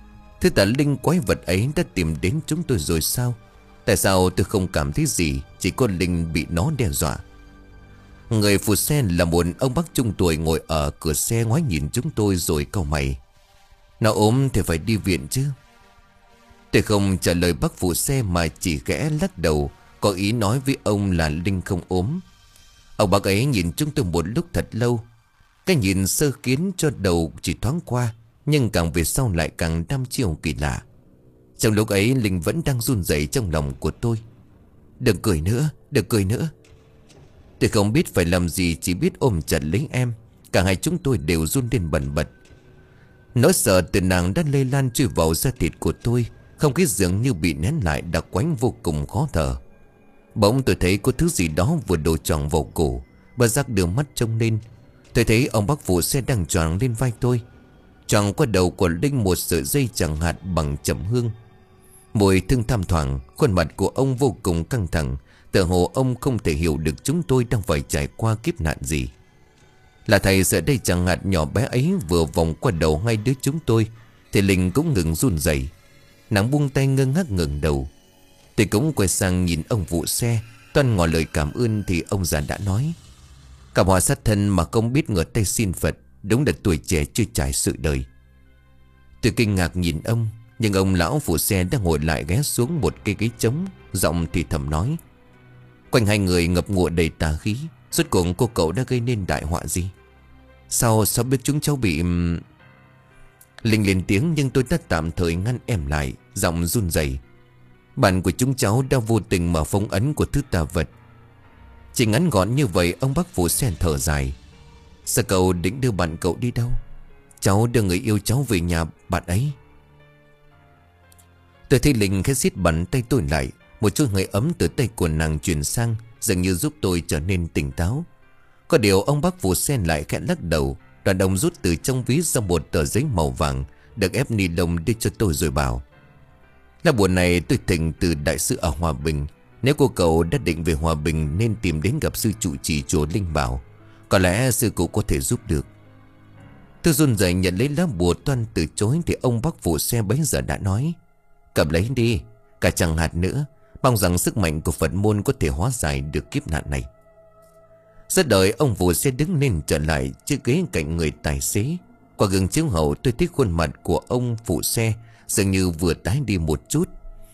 Thứ tà linh quái vật ấy đã tìm đến chúng tôi rồi sao? Tại sao tôi không cảm thấy gì, chỉ có Linh bị nó đe dọa? Người phụ xe là một ông bác trung tuổi ngồi ở cửa xe ngoái nhìn chúng tôi rồi cau mày. Nó ốm thì phải đi viện chứ. Tôi không trả lời bác phụ xe mà chỉ khẽ lắc đầu, có ý nói với ông là Linh không ốm. Ông bác ấy nhìn chúng tôi một lúc thật lâu. Cái nhìn sơ kiến cho đầu chỉ thoáng qua, nhưng càng về sau lại càng đăm chiêu kỳ lạ. Trong lúc ấy Linh vẫn đang run rẩy trong lòng của tôi. Đừng cười nữa, đừng cười nữa. Tôi không biết phải làm gì, chỉ biết ôm chặt lấy em. Cả hai chúng tôi đều run lên bần bật. Nỗi sợ từ nàng đã lây lan chui vào da thịt của tôi. Không khí dường như bị nén lại, đặc quánh vô cùng khó thở. Bỗng tôi thấy có thứ gì đó vừa đổ tròn vào cổ. Bà giác đưa mắt trông lên. Tôi thấy ông bác phụ xe đang choàng lên vai tôi. Choàng qua đầu của Linh một sợi dây chẳng hạt bằng chậm hương. Mùi thương tham thoảng, khuôn mặt của ông vô cùng căng thẳng. Tựa hồ ông không thể hiểu được chúng tôi đang phải trải qua kiếp nạn gì. Là thầy sợi dây chẳng hạt nhỏ bé ấy vừa vòng qua đầu hai đứa chúng tôi, thì Linh cũng ngừng run rẩy. Nàng buông tay ngơ ngác ngẩng đầu. Tôi cũng quay sang nhìn ông vụ xe. Toan ngỏ lời cảm ơn thì ông già đã nói: Cả hòa sát thân mà không biết ngửa tay xin Phật, đúng là tuổi trẻ chưa trải sự đời. Tôi kinh ngạc nhìn ông, nhưng ông lão phụ xe đang ngồi lại ghé xuống một cây ghế trống, giọng thì thầm nói: Quanh hai người ngập ngụa đầy tà khí. Rốt cuộc cô cậu đã gây nên đại họa gì? Sao sao biết chúng cháu bị... Linh lên tiếng nhưng tôi đã tạm thời ngăn em lại, giọng run rẩy: Bạn của chúng cháu đã vô tình mở phong ấn của thứ tà vật. Chỉ ngắn gọn như vậy, ông bác phụ xe thở dài: Sao cậu định đưa bạn cậu đi đâu? Cháu đưa người yêu cháu về nhà bạn ấy. Tôi thấy Linh khẽ siết bàn tay tôi lại. Một chút hơi ấm từ tay của nàng truyền sang, dường như giúp tôi trở nên tỉnh táo. Có điều ông bác phụ xe lại khẽ lắc đầu. Đoàn ông rút từ trong ví ra một tờ giấy màu vàng, được ép ni lông đưa cho tôi rồi bảo: Là buồn này tôi thỉnh từ đại sư ở Hòa Bình. Nếu cô cậu đã định về Hòa Bình nên tìm đến gặp sư trụ trì chùa Linh Bảo. Có lẽ sư cụ có thể giúp được. Tôi run rẩy nhận lấy lá bùa, toan từ chối thì ông bác phụ xe bấy giờ đã nói: Cầm lấy đi, cả chẳng hạt nữa. Mong rằng sức mạnh của Phật môn có thể hóa giải được kiếp nạn này. Rất đợi ông phụ xe đứng lên trở lại chiếc ghế cạnh người tài xế. Qua gương chiếu hậu tôi thấy khuôn mặt của ông phụ xe dường như vừa tái đi một chút,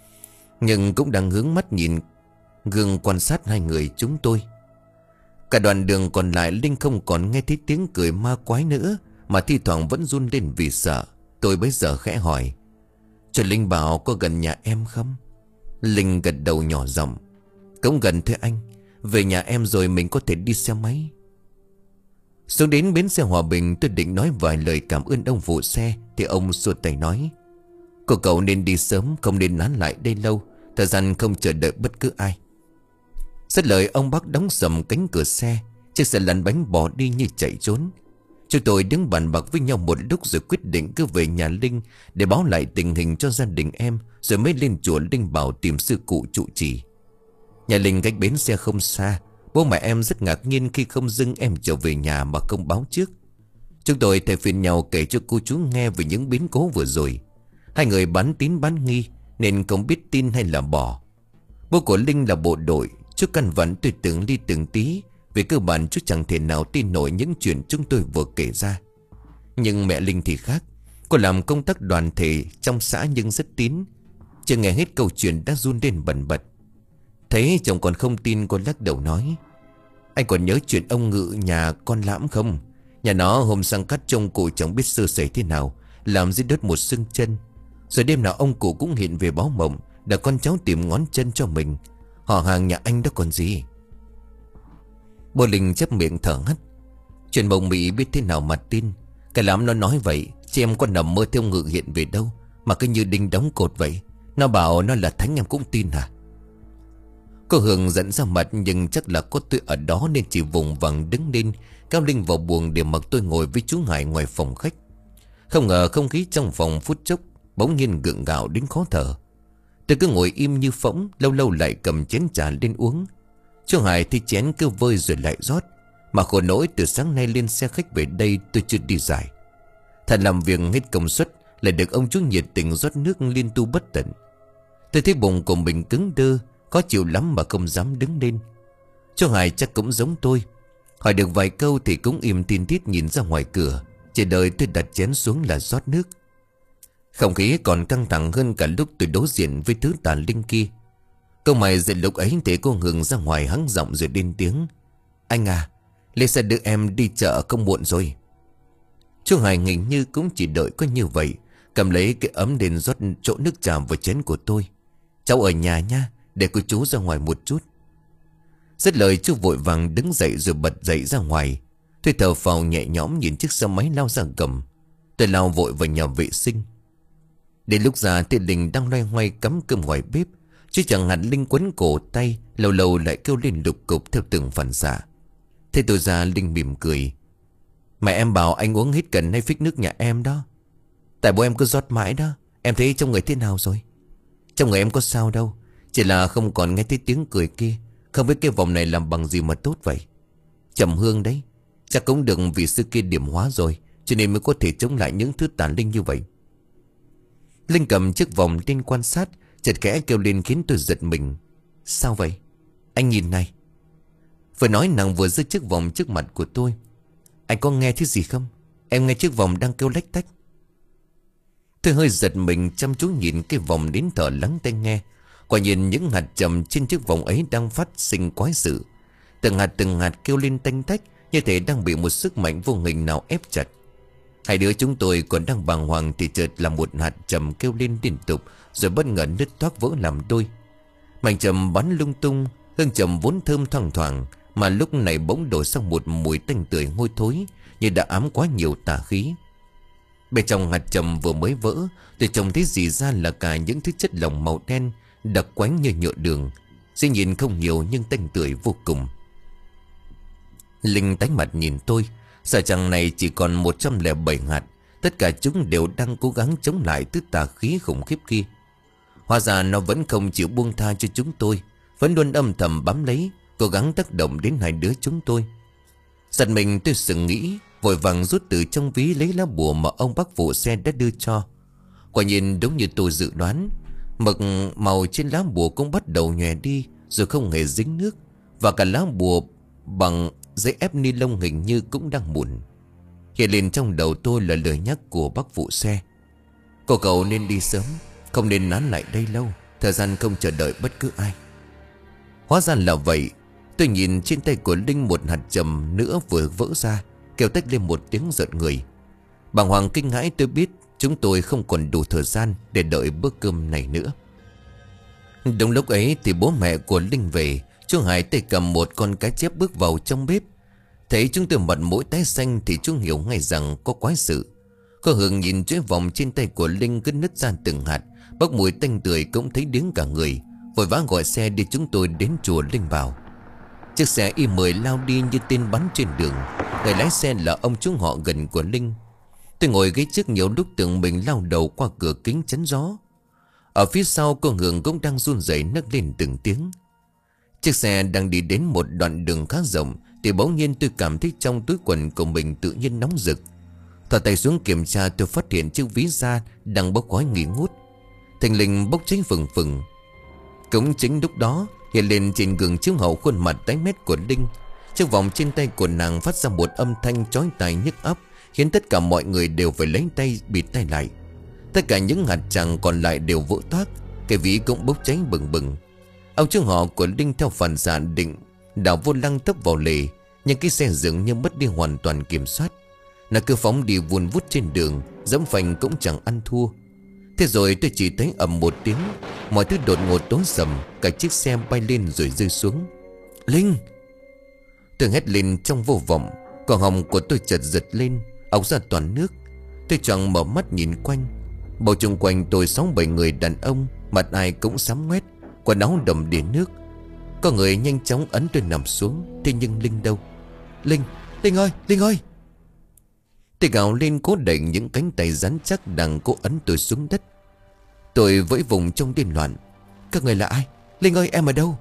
nhưng cũng đang hướng mắt nhìn gương quan sát hai người chúng tôi. Cả đoạn đường còn lại Linh không còn nghe thấy tiếng cười ma quái nữa, mà thi thoảng vẫn run lên vì sợ. Tôi bấy giờ khẽ hỏi: Chùa Linh Bảo có gần nhà em không? Linh gật đầu nhỏ giọng: Cũng gần thôi anh. Về nhà em rồi mình có thể đi xe máy. Xuống đến bến xe Hòa Bình, tôi định nói vài lời cảm ơn ông phụ xe thì ông xua tay nói: Cô cậu nên đi sớm, không nên nán lại đây lâu. Thời gian không chờ đợi bất cứ ai. Dứt lời ông bác đóng sầm cánh cửa xe. Chiếc xe lăn bánh bỏ đi như chạy trốn. Chúng tôi đứng bàn bạc với nhau một lúc rồi quyết định cứ về nhà Linh để báo lại tình hình cho gia đình em, rồi mới lên chùa Linh Bảo tìm sư cụ trụ trì. Nhà Linh cách bến xe không xa. Bố mẹ em rất ngạc nhiên khi không dưng em trở về nhà mà không báo trước. Chúng tôi thay phiên nhau kể cho cô chú nghe về những biến cố vừa rồi. Hai người bán tín bán nghi nên không biết tin hay là bỏ. Bố của Linh là bộ đội. Chú căn vặn tôi từng ly từng tí. Về cơ bản chú chẳng thể nào tin nổi những chuyện chúng tôi vừa kể ra. Nhưng mẹ Linh thì khác. Cô làm công tác đoàn thể trong xã nhưng rất tín. Chưa nghe hết câu chuyện đã run lên bần bật. Thấy chồng còn không tin, cô lắc đầu nói: Anh còn nhớ chuyện ông Ngự nhà con Lãm không? Nhà nó hôm sang cắt trông cụ chẳng biết sơ sẩy thế nào, làm dưới đất một xương chân. Rồi đêm nào ông cụ cũng hiện về báo mộng, để con cháu tìm ngón chân cho mình. Họ hàng nhà anh đó còn gì. Bố Linh chép miệng thở hắt: Chuyện mộng mị biết thế nào mà tin. Cái Lãm nó nói vậy, chị em có nằm mơ theo Ngự hiện về đâu mà cứ như đinh đóng cột vậy. Nó bảo nó là thánh em cũng tin hả? Cô Hường giận ra mặt, nhưng chắc là có tôi ở đó nên chỉ vùng vằng đứng lên kéo Linh vào buồng để mặc tôi ngồi với chú Hải ngoài phòng khách. Không ngờ không khí trong phòng phút chốc bỗng nhiên gượng gạo đến khó thở. Tôi cứ ngồi im như phỗng, lâu lâu lại cầm chén trà lên uống. Chú Hải thì chén cứ vơi rồi lại rót. Mà khổ nỗi từ sáng nay lên xe khách về đây tôi chưa đi giải. Thật làm việc hết công suất lại được ông chú nhiệt tình rót nước liên tu bất tận. Tôi thấy bụng của mình cứng đơ, khó chịu lắm mà không dám đứng lên. Chú Hải chắc cũng giống tôi, hỏi được vài câu thì cũng im tin tít nhìn ra ngoài cửa, chờ đợi tôi đặt chén xuống là rót nước. Không khí còn căng thẳng hơn cả lúc tôi đối diện với thứ tà linh kia. Câu mày dậy lúc ấy thì cô Hường ra ngoài hắng giọng rồi lên tiếng: "Anh à, Lê sẽ đưa em đi chợ không muộn rồi." Chú Hải hình như cũng chỉ đợi có như vậy, cầm lấy cái ấm đến rót chỗ nước trà vào chén của tôi. "Cháu ở nhà nha, để cô chú ra ngoài một chút." Dứt lời chú vội vàng đứng dậy rồi bật dậy ra ngoài. Tôi thở phào nhẹ nhõm nhìn chiếc xe máy lao ra cầm. Tôi lao vội vào nhà vệ sinh. Đến lúc ra thì Linh đang loay hoay cắm cơm ngoài bếp, chứ chẳng hạn Linh quấn cổ tay, lâu lâu lại kêu lên lục cục theo từng phản xạ. Thế tôi ra Linh mỉm cười: "Mẹ em bảo anh uống hết cần hay phích nước nhà em đó. Tại bố em cứ rót mãi đó. Em thấy trong người thế nào rồi?" "Trong người em có sao đâu, chỉ là không còn nghe thấy tiếng cười kia. Không biết cái vòng này làm bằng gì mà tốt vậy. Trầm hương đấy, chắc cũng được vì xưa kia điểm hóa rồi, cho nên mới có thể chống lại những thứ tàn linh như vậy." Linh cầm chiếc vòng lên quan sát, chợt khẽ kêu lên khiến tôi giật mình: "Sao vậy? Anh nhìn này." Vừa nói nàng vừa giơ chiếc vòng trước mặt của tôi. "Anh có nghe thấy gì không? Em nghe chiếc vòng đang kêu lách tách." Tôi hơi giật mình chăm chú nhìn cái vòng đến thở lắng tai nghe. Quả nhiên những hạt trầm trên chiếc vòng ấy đang phát sinh quái sự. Từng hạt từng hạt kêu lên tanh tách, như thể đang bị một sức mạnh vô hình nào ép chặt. Hai đứa chúng tôi còn đang bàng hoàng thì chợt là một hạt trầm kêu lên liên tục, rồi bất ngờ nứt toác vỡ làm đôi. Mảnh trầm bắn lung tung, hương trầm vốn thơm thoang thoảng mà lúc này bỗng đổi sang một mùi tanh tưởi hôi thối, như đã ám quá nhiều tà khí. Bên trong hạt trầm vừa mới vỡ, tôi trông thấy gì ra là cả những thứ chất lỏng màu đen đặc quánh như nhựa đường. Dĩ nhìn không nhiều nhưng tanh tưởi vô cùng. Linh tái mặt nhìn tôi. Sợ rằng này chỉ còn một trăm lẻ bảy hạt. Tất cả chúng đều đang cố gắng chống lại thứ tà khí khủng khiếp kia. Hóa ra nó vẫn không chịu buông tha cho chúng tôi, vẫn luôn âm thầm bám lấy, cố gắng tác động đến hai đứa chúng tôi. Giật mình tôi sừng nghĩ, vội vàng rút từ trong ví lấy lá bùa mà ông bác phụ xe đã đưa cho. Quả nhiên đúng như tôi dự đoán, mực màu trên lá bùa cũng bắt đầu nhòe đi, rồi không hề dính nước. Và cả lá bùa bằng giấy ép ni lông hình như cũng đang mụn. Hiện lên trong đầu tôi là lời nhắc của bác phụ xe: "Cô cậu nên đi sớm, không nên nán lại đây lâu. Thời gian không chờ đợi bất cứ ai." Hóa ra là vậy. Tôi nhìn trên tay của Linh một hạt trầm nữa vừa vỡ ra, kêu tách lên một tiếng giận người. Bàng hoàng kinh hãi tôi biết chúng tôi không còn đủ thời gian để đợi bữa cơm này nữa. Đúng lúc ấy thì bố mẹ của Linh về. Chú Hải tay cầm một con cá chép bước vào trong bếp. Thấy chúng tôi mặt mũi tái xanh thì chú hiểu ngay rằng có quái sự. Cô Hường nhìn chuỗi vòng trên tay của Linh cứ nứt ra từng hạt, bốc mùi tanh tưởi cũng thấy điếng cả người, vội vã gọi xe đi chúng tôi đến chùa Linh Bảo. Chiếc xe i mười lao đi như tên bắn trên đường. Người lái xe là ông chú họ gần của Linh. Tôi ngồi ghế trước nhiều lúc tưởng mình lao đầu qua cửa kính chắn gió. Ở phía sau cô Hường cũng đang run rẩy nấc lên từng tiếng. Chiếc xe đang đi đến một đoạn đường khá rộng thì bỗng nhiên tôi cảm thấy trong túi quần của mình tự nhiên nóng rực. Thò tay xuống kiểm tra, tôi phát hiện chiếc ví da đang bốc khói nghi ngút, thình lình bốc cháy phừng phừng. Cũng chính lúc đó hiện lên trên gương chiếu hậu khuôn mặt tái mét của Linh. Chiếc vòng trên tay của nàng phát ra một âm thanh chói tai nhức óc, khiến tất cả mọi người đều phải lấy tay bịt tai lại. Tất cả những hạt tràng còn lại đều vỡ toác, cái ví cũng bốc cháy bừng bừng. Ông chú họ của Linh theo phản xạ định đảo vô lăng tấp vào lề, nhưng cái xe dường như mất đi hoàn toàn kiểm soát. Nó cứ phóng đi vun vút trên đường, dẫm phanh cũng chẳng ăn thua. Thế rồi tôi chỉ thấy ầm một tiếng, mọi thứ đột ngột tối sầm, cả chiếc xe bay lên rồi rơi xuống. "Linh!" Tôi hét lên trong vô vọng. Cổ họng của tôi chợt giật lên, ọc ra toàn nước. Tôi choàng mở mắt nhìn quanh. Bầu chung quanh tôi sáu bảy người đàn ông, mặt ai cũng xám ngoét, quần áo đầm đìa nước. Có người nhanh chóng ấn tôi nằm xuống. Thế nhưng Linh đâu? "Linh! Linh ơi! Linh ơi!" Tôi gào lên cố đẩy những cánh tay rắn chắc đang cố ấn tôi xuống đất. Tôi vẫy vùng trong điên loạn. "Các người là ai? Linh ơi, em ở đâu?"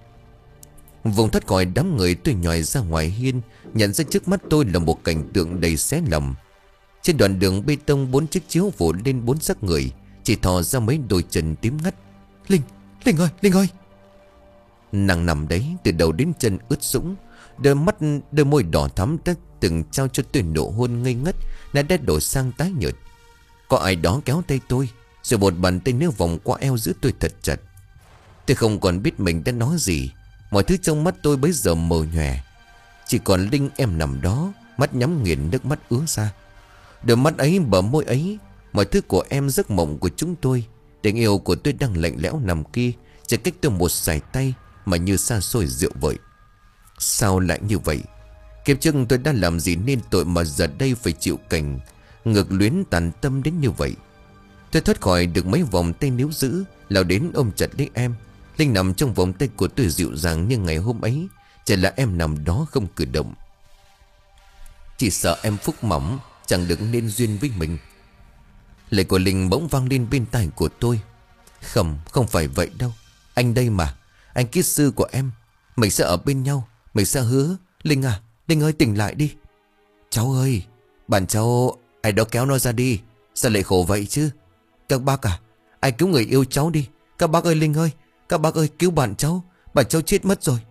Vùng thoát khỏi đám người tôi nhòi ra ngoài hiên, nhận ra trước mắt tôi là một cảnh tượng đầy xé lòng. Trên đoạn đường bê tông, bốn chiếc chiếu phủ lên bốn xác người, chỉ thò ra mấy đôi chân tím ngắt. Linh, Linh ơi, Linh ơi. Nàng nằm đấy, từ đầu đến chân ướt sũng, đôi mắt, đôi môi đỏ thắm đã từng trao cho tôi nụ hôn ngây ngất, đã đã đổi sang tái nhợt. Có ai đó kéo tay tôi, rồi một bàn tay nếu vòng qua eo giữ tôi thật chặt. Tôi không còn biết mình đã nói gì. Mọi thứ trong mắt tôi bấy giờ mờ nhòe. Chỉ còn Linh em nằm đó, mắt nhắm nghiền, nước mắt ứa ra. Đôi mắt ấy, bờ môi ấy, mọi thứ của em, giấc mộng của chúng tôi. Tình yêu của tôi đang lạnh lẽo nằm kia, chỉ cách tôi một sải tay mà như xa xôi rượu vậy. Sao lại như vậy? Kiếp trước tôi đã làm gì nên tội mà giờ đây phải chịu cảnh ngược luyến tàn tâm đến như vậy? Tôi thoát khỏi được mấy vòng tay níu giữ, lao đến ôm chặt lấy em. Linh nằm trong vòng tay của tôi dịu dàng như ngày hôm ấy, chỉ là em nằm đó không cử động. Chỉ sợ em phúc mỏng chẳng được nên duyên với mình. Lời của Linh bỗng vang lên bên tai của tôi. Không, không phải vậy đâu. Anh đây mà, anh kỹ sư của em. Mình sẽ ở bên nhau, mình sẽ hứa. Linh à, Linh ơi tỉnh lại đi. Cháu ơi, bạn cháu, ai đó kéo nó ra đi. Sao lại khổ vậy chứ? Các bác à, ai cứu người yêu cháu đi. Các bác ơi, Linh ơi, các bác ơi, cứu bạn cháu. Bạn cháu chết mất rồi.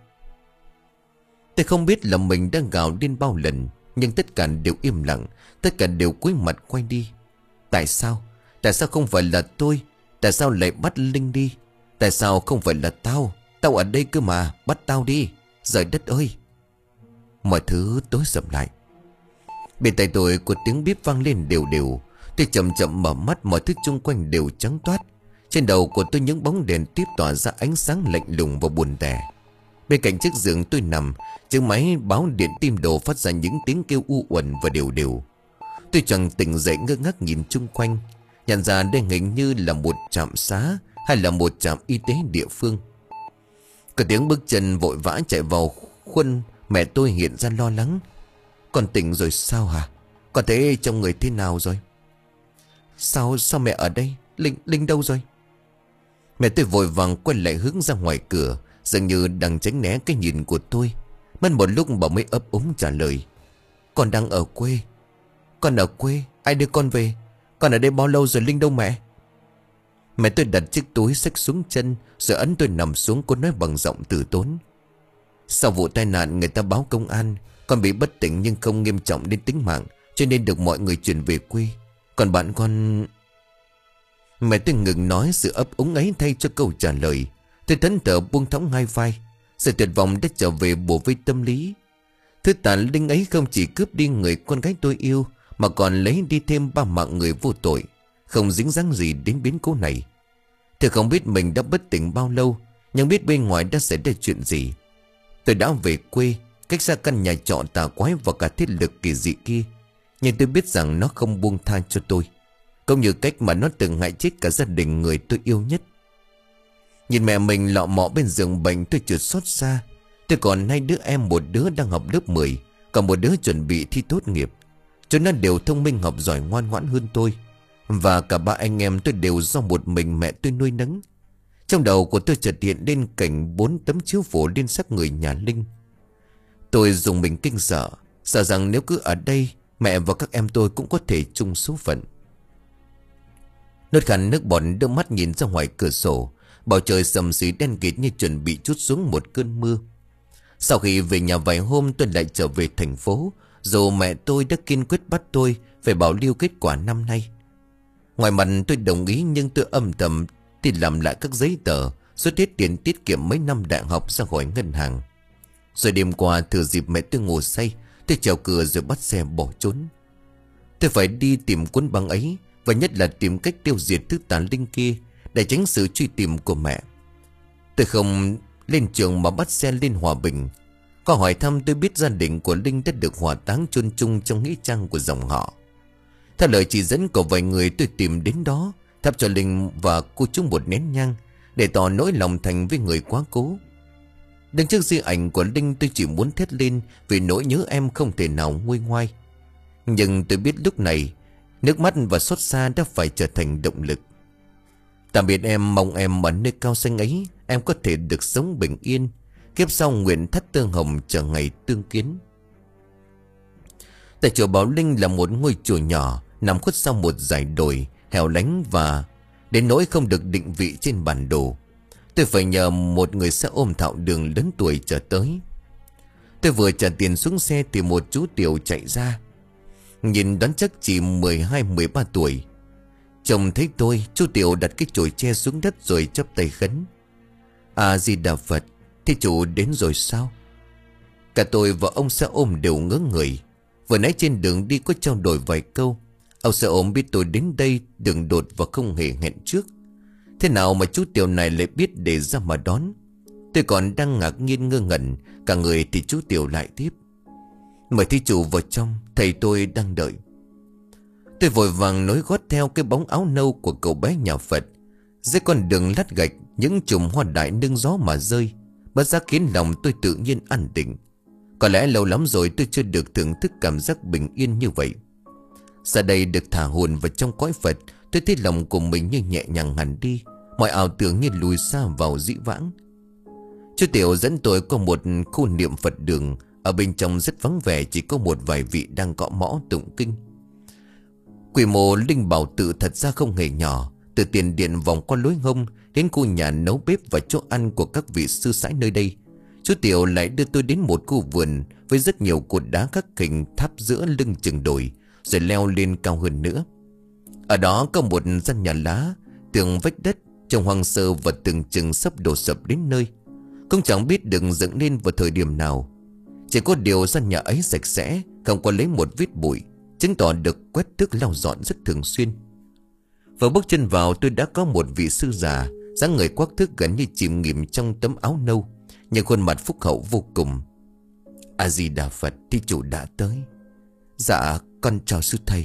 Tôi không biết là mình đang gào lên bao lần, nhưng tất cả đều im lặng, tất cả đều cúi mặt quay đi. Tại sao? Tại sao không phải là tôi? Tại sao lại bắt Linh đi? Tại sao không phải là tao? Tao ở đây cơ mà, bắt tao đi. Trời đất ơi. Mọi thứ tối sầm lại. Bên tai tôi có tiếng bíp vang lên đều đều. Tôi chậm chậm mở mắt, mọi thứ xung quanh đều trắng toát. Trên đầu của tôi những bóng đèn tiếp tỏa ra ánh sáng lạnh lùng và buồn tẻ. Bên cạnh chiếc giường tôi nằm, chiếc máy báo điện tim đồ phát ra những tiếng kêu u uẩn và đều đều. Tôi chẳng tỉnh dậy, ngơ ngác nhìn chung quanh, nhận ra đây hình như là một trạm xá hay là một trạm y tế địa phương. Có tiếng bước chân vội vã chạy vào khuôn mẹ tôi hiện ra lo lắng. Con tỉnh rồi sao hả? Con thấy trong người thế nào rồi? Sao, sao mẹ ở đây? Linh, Linh đâu rồi? Mẹ tôi vội vàng quay lại hướng ra ngoài cửa, dường như đang tránh né cái nhìn của tôi. Mất một lúc bà mới ấp úng trả lời. Con đang ở quê. Con ở quê? Ai đưa con về? Con ở đây bao lâu rồi? Linh đâu mẹ? Mẹ tôi đặt chiếc túi xách xuống chân, rồi ấn tôi nằm xuống. Cô nói bằng giọng từ tốn. Sau vụ tai nạn người ta báo công an, con bị bất tỉnh nhưng không nghiêm trọng đến tính mạng, cho nên được mọi người chuyển về quê. Còn bạn con... Mẹ tôi ngừng nói, sự ấp úng ấy thay cho câu trả lời. Tôi thẫn thờ buông thõng hai vai. Sự tuyệt vọng đã trở về bổ vây tâm lý. Thứ tàn linh ấy không chỉ cướp đi người con gái tôi yêu, mà còn lấy đi thêm ba mạng người vô tội, không dính dáng gì đến biến cố này. Tôi không biết mình đã bất tỉnh bao lâu, nhưng biết bên ngoài đã xảy ra chuyện gì. Tôi đã về quê, cách xa căn nhà trọ tà quái và cả thiết lực kỳ dị kia. Nhưng tôi biết rằng nó không buông tha cho tôi, cũng như cách mà nó từng hại chết cả gia đình người tôi yêu nhất. Nhìn mẹ mình lọ mọ bên giường bệnh, tôi chợt xót xa. Tôi còn hai đứa em, một đứa đang học lớp mười, còn một đứa chuẩn bị thi tốt nghiệp. Chúng nó đều thông minh, học giỏi, ngoan ngoãn hơn tôi. Và cả ba anh em tôi đều do một mình mẹ tôi nuôi nấng. Trong đầu của tôi chợt hiện lên cảnh bốn tấm chiếu phổ lên xác người nhà Linh. Tôi dùng mình kinh sợ, sợ rằng nếu cứ ở đây, mẹ và các em tôi cũng có thể chung số phận. Nuốt khăn nước bọt, đưa mắt nhìn ra ngoài cửa sổ. Bầu trời sầm xì đen kịt như chuẩn bị trút xuống một cơn mưa. Sau khi về nhà vài hôm, tôi lại trở về thành phố, dù mẹ tôi đã kiên quyết bắt tôi phải bảo lưu kết quả năm nay. Ngoài mặt tôi đồng ý, nhưng tôi âm thầm thì làm lại các giấy tờ, rút hết tiền tiết kiệm mấy năm đại học ra khỏi ngân hàng. Rồi đêm qua thừa dịp mẹ tôi ngủ say, tôi trèo cửa rồi bắt xe bỏ trốn. Tôi phải đi tìm cuốn băng ấy, và nhất là tìm cách tiêu diệt thứ tà linh kia, để tránh sự truy tìm của mẹ. Tôi không lên trường mà bắt xe lên Hòa Bình. Có hỏi thăm tôi biết gia đình của Linh đã được hỏa táng chôn chung trong nghĩa trang của dòng họ. Theo lời chỉ dẫn của vài người, tôi tìm đến đó, thắp cho Linh và cô chú một nén nhang, để tỏ nỗi lòng thành với người quá cố. Đứng trước di ảnh của Linh, tôi chỉ muốn thét lên vì nỗi nhớ em không thể nào nguôi ngoai. Nhưng tôi biết lúc này, nước mắt và xót xa đã phải trở thành động lực. Tạm biệt em, mong em ở nơi cao xanh ấy em có thể được sống bình yên. Kiếp sau nguyện thắt tương hồng chờ ngày tương kiến. Tại chùa Bảo Linh là một ngôi chùa nhỏ nằm khuất sau một dải đồi hẻo lánh, và đến nỗi không được định vị trên bản đồ. Tôi phải nhờ một người xe ôm thạo đường lớn tuổi trở tới. Tôi vừa trả tiền xuống xe thì một chú tiểu chạy ra. Nhìn đoán chắc chỉ mười hai mười ba tuổi. Trông thấy tôi, chú tiểu đặt cái chổi tre xuống đất rồi chắp tay khấn: A Di Đà Phật, thí chủ đến rồi sao? Cả tôi và ông xe ôm đều ngớ người. Vừa nãy trên đường đi có trao đổi vài câu. Ông xe ôm biết tôi đến đây đường đột và không hề hẹn trước. Thế nào mà chú tiểu này lại biết để ra mà đón? Tôi còn đang ngạc nhiên ngơ ngẩn cả người thì chú tiểu lại tiếp: Mời thí chủ vào trong, thầy tôi đang đợi. Tôi vội vàng nối gót theo cái bóng áo nâu của cậu bé nhà Phật. Dưới con đường lát gạch, những chùm hoa đại nương gió mà rơi, bất giác khiến lòng tôi tự nhiên an định. Có lẽ lâu lắm rồi tôi chưa được thưởng thức cảm giác bình yên như vậy. Giờ đây được thả hồn vào trong cõi Phật, tôi thấy lòng của mình như nhẹ nhàng hẳn đi, mọi ảo tưởng như lùi xa vào dĩ vãng. Chú tiểu dẫn tôi qua một khu niệm Phật đường. Ở bên trong rất vắng vẻ, chỉ có một vài vị đang cọ mõ tụng kinh. Quy mô linh bảo tự thật ra không hề nhỏ. Từ tiền điện vòng qua lối hông đến khu nhà nấu bếp và chỗ ăn của các vị sư sãi nơi đây, chú tiểu lại đưa tôi đến một khu vườn với rất nhiều cột đá khắc hình tháp giữa lưng chừng đồi, rồi leo lên cao hơn nữa. Ở đó có một gian nhà lá, tường vách đất, trông hoang sơ và từng chừng sắp đổ sập đến nơi. Cũng chẳng biết được dựng lên vào thời điểm nào. Chỉ có điều gian nhà ấy sạch sẽ, không có lấy một vết bụi, chứng tỏ được quét tước lau dọn rất thường xuyên. Vừa bước chân vào, tôi đã có một vị sư già, dáng người quắc thước gần như chìm nghỉm trong tấm áo nâu, nhưng khuôn mặt phúc hậu vô cùng. A Di Đà Phật, thí chủ đã tới. Dạ, con chào sư thầy.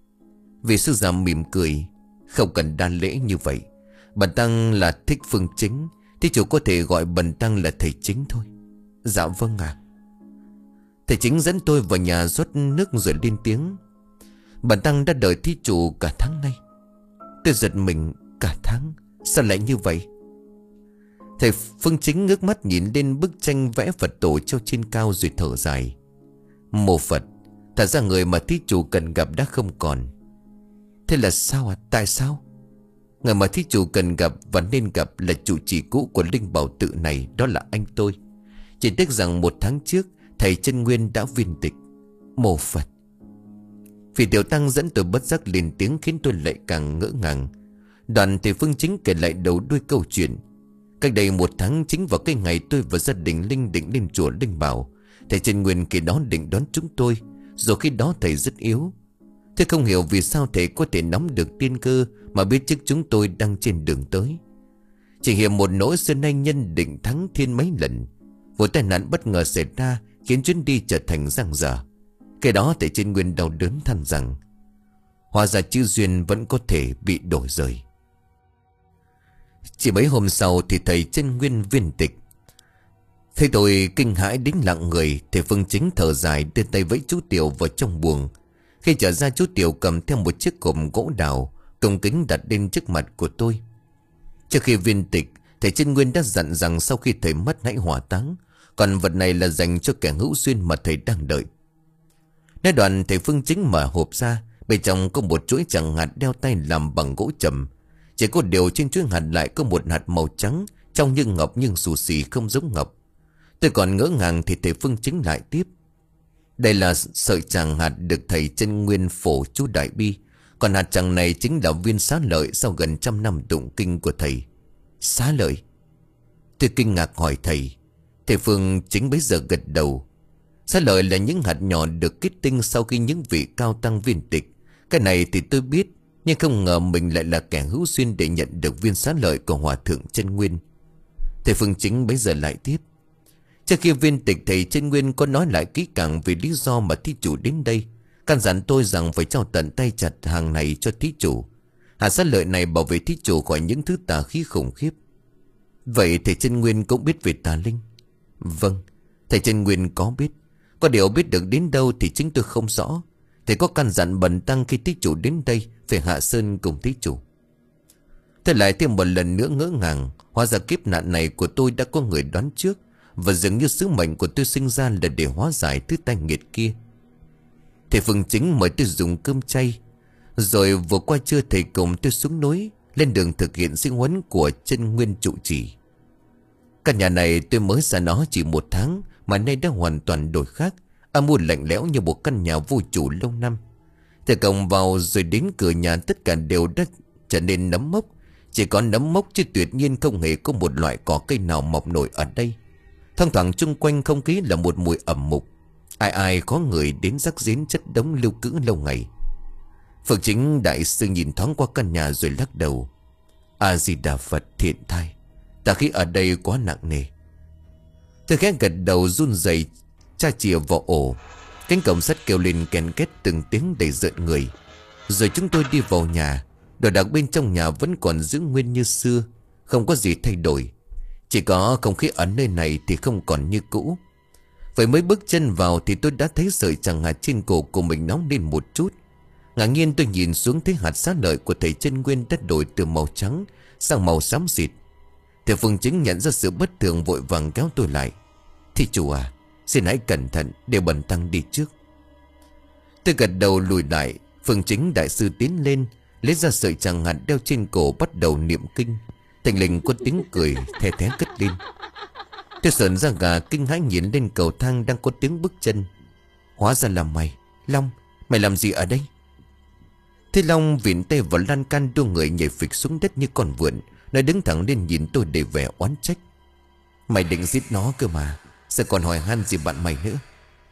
Vị sư già mỉm cười: Không cần đa lễ như vậy. Bần tăng là Thích Phương Chính, thí chủ có thể gọi bần tăng là thầy Chính thôi. Dạ vâng ạ. À. Thầy Chính dẫn tôi vào nhà rót nước rồi lên tiếng: Bần tăng đã đợi thí chủ cả tháng nay. Tôi giật mình: Cả tháng? Sao lại như vậy? Thầy Phương Chính ngước mắt nhìn lên bức tranh vẽ Phật tổ treo trên cao rồi thở dài: Mô Phật, thật ra người mà thí chủ cần gặp đã không còn. Thế là sao ạ? À? Tại sao? Người mà thí chủ cần gặp và nên gặp là trụ trì cũ của linh bảo tự này, đó là anh tôi. Chỉ tiếc rằng một tháng trước thầy Chân Nguyên đã viên tịch. Mô Phật. Vị tiểu tăng dẫn tôi bất giác lên tiếng khiến tôi lại càng ngỡ ngàng. Đoàn thầy Phương Chính kể lại đầu đuôi câu chuyện. Cách đây một tháng, chính vào cái ngày tôi và gia đình Linh định lên chùa Linh Bảo, thầy Chân Nguyên khi đó định đón chúng tôi. Rồi khi đó thầy rất yếu. Tôi không hiểu vì sao thầy có thể nắm được tiên cơ mà biết trước chúng tôi đang trên đường tới. Chỉ hiểu một nỗi xưa nay nhân định thắng thiên mấy lần. Vụ tai nạn bất ngờ xảy ra khiến chuyến đi trở thành dang dở. Cái đó thầy Chân Nguyên đau đớn than rằng hóa ra chữ duyên vẫn có thể bị đổi rời. Chỉ mấy hôm sau thì thầy Chân Nguyên viên tịch. Thấy tôi kinh hãi đến lặng người, thầy Phương Chính thở dài đưa tay vẫy chú Tiểu vào trong buồng. Khi trở ra, chú Tiểu cầm theo một chiếc hộp gỗ đào, cung kính đặt lên trước mặt của tôi. Trước khi viên tịch, thầy Chân Nguyên đã dặn rằng sau khi thầy mất hãy hỏa táng, còn vật này là dành cho kẻ hữu duyên mà thầy đang đợi. Nói đoạn, thầy Phương Chính mở hộp ra. Bên trong có một chuỗi chẳng hạt đeo tay làm bằng gỗ trầm. Chỉ có điều trên chuỗi hạt lại có một hạt màu trắng, trông như ngọc nhưng xù xì không giống ngọc. Tôi còn ngỡ ngàng thì thầy Phương Chính lại tiếp: Đây là sợi tràng hạt được thầy Chân Nguyên phổ chú Đại Bi. Còn hạt tràng này chính là viên xá lợi sau gần trăm năm tụng kinh của thầy. Xá lợi? Tôi kinh ngạc hỏi thầy. Thầy Phương Chính bấy giờ gật đầu. Xá lợi là những hạt nhỏ được kết tinh sau khi những vị cao tăng viên tịch. Cái này thì tôi biết, nhưng không ngờ mình lại là kẻ hữu duyên để nhận được viên xá lợi của Hòa Thượng Chân Nguyên. Thầy Phương Chính bấy giờ lại tiếp: Trước khi viên tịch, thầy Chân Nguyên có nói lại kỹ càng về lý do mà thí chủ đến đây, căn dặn tôi rằng phải trao tận tay chặt hàng này cho thí chủ. Hạt xá lợi này bảo vệ thí chủ khỏi những thứ tà khí khủng khiếp. Vậy thầy Chân Nguyên cũng biết về tà linh? Vâng, thầy Chân Nguyên có biết. Có điều biết được đến đâu thì chính tôi không rõ. Thầy có căn dặn bần tăng khi thí chủ đến đây phải hạ sơn cùng thí chủ. Tôi lại thêm một lần nữa ngỡ ngàng. Hóa ra kiếp nạn này của tôi đã có người đoán trước, và dường như sứ mệnh của tôi sinh ra là để hóa giải thứ tai nghiệt kia. Thầy Phương Chính mời tôi dùng cơm chay. Rồi vừa qua trưa thầy cùng tôi xuống núi, lên đường thực hiện sinh huấn của chân nguyên trụ trì. Căn nhà này tôi mới ra nó chỉ một tháng mà nay đã hoàn toàn đổi khác, âm u lạnh lẽo như một căn nhà vô chủ lâu năm. Thầy cổng vào rồi đến cửa nhà tất cả đều đã trở nên nấm mốc. Chỉ có nấm mốc chứ tuyệt nhiên không hề có một loại cỏ cây nào mọc nổi ở đây. Thoang thoảng chung quanh không khí là một mùi ẩm mục. Ai ai có người đến rắc rến chất đống lưu cữ lâu ngày. Phương Chính đại sư nhìn thoáng qua căn nhà rồi lắc đầu. A Di Đà Phật thiện thai, tà khí ở đây quá nặng nề. Tôi khẽ gật đầu run rẩy tra chìa vào ổ. Cánh cổng sắt kêu lên ken két từng tiếng đầy rợn người. Rồi chúng tôi đi vào nhà. Đồ đạc bên trong nhà vẫn còn giữ nguyên như xưa, không có gì thay đổi. Chỉ có không khí ở nơi này thì không còn như cũ. Vậy mới bước chân vào thì tôi đã thấy sợi chằng hạt trên cổ của mình nóng lên một chút. Ngạc nhiên tôi nhìn xuống thấy hạt xá lợi của thầy chân nguyên đã đổi từ màu trắng sang màu xám xịt. Thầy Phương Chính nhận ra sự bất thường vội vàng kéo tôi lại. Thì chủ à, xin hãy cẩn thận để bần tăng đi trước. Tôi gật đầu lùi lại. Phương Chính đại sư tiến lên, lấy ra sợi chằng hạt đeo trên cổ bắt đầu niệm kinh. Thình lình có tiếng cười the thé cất lên. Tôi sợn ra gà kinh hãi nhìn lên cầu thang đang có tiếng bước chân. Hóa ra là mày. Long, mày làm gì ở đây? Thế Long vịn tay vào lan can đua người nhảy phịch xuống đất như con vượn. Nó đứng thẳng lên nhìn tôi đầy vẻ oán trách. Mày định giết nó cơ mà, sao còn hỏi han gì bạn mày nữa?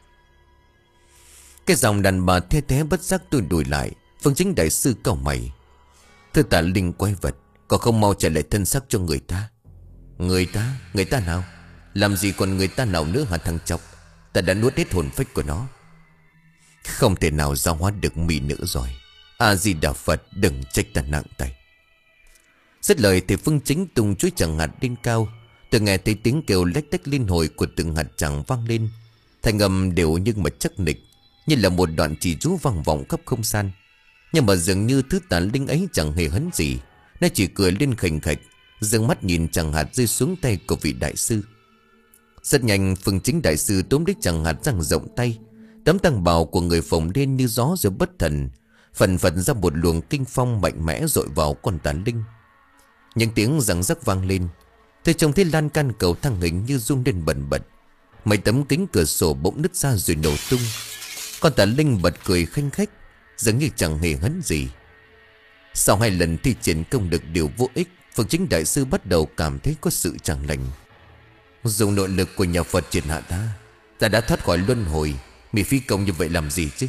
Cái dòng đàn bà the thé bất giác tôi đùi lại. Phương Chính đại sư cau mày. Thưa Tà Linh quái vật, có không mau trả lại thân xác cho người ta? Người ta? Người ta nào? Làm gì còn người ta nào nữa hả thằng chọc? Ta đã nuốt hết hồn phách của nó. Không thể nào giao hóa được mỹ nữ rồi. A Di Đà Phật, đừng trách ta nặng tay. Dứt lời thì Phương Chính tung chuỗi chẳng hạt lên cao. Tôi nghe thấy tiếng kêu lách tách liên hồi của từng hạt chẳng vang lên. Thành âm đều nhưng mà chắc nịch, như là một đoạn chỉ chú vang vọng khắp không gian. Nhưng mà dường như thứ Tà Linh ấy chẳng hề hấn gì. Nó chỉ cười lên khành khạch, dừng mắt nhìn chẳng hạt rơi xuống tay của vị đại sư. Rất nhanh Phương Chính đại sư túm đích chẳng hạt giang rộng tay. Tấm tăng bào của người phồng lên như gió rồi bất thần, phần phật ra một luồng kinh phong mạnh mẽ dội vào con Tà Linh. Những tiếng răng rắc vang lên. Tôi trông thấy lan can cầu thang hình như rung lên bần bật. Mấy tấm kính cửa sổ bỗng nứt ra rồi nổ tung. Con Tà Linh bật cười khanh khách, dường như chẳng hề hấn gì. Sau hai lần thi triển công lực đều vô ích, Phương Chính đại sư bắt đầu cảm thấy có sự chẳng lành. Dùng nội lực của nhà Phật triệt hạ ta, ta đã thoát khỏi luân hồi. Mì phi công như vậy làm gì chứ?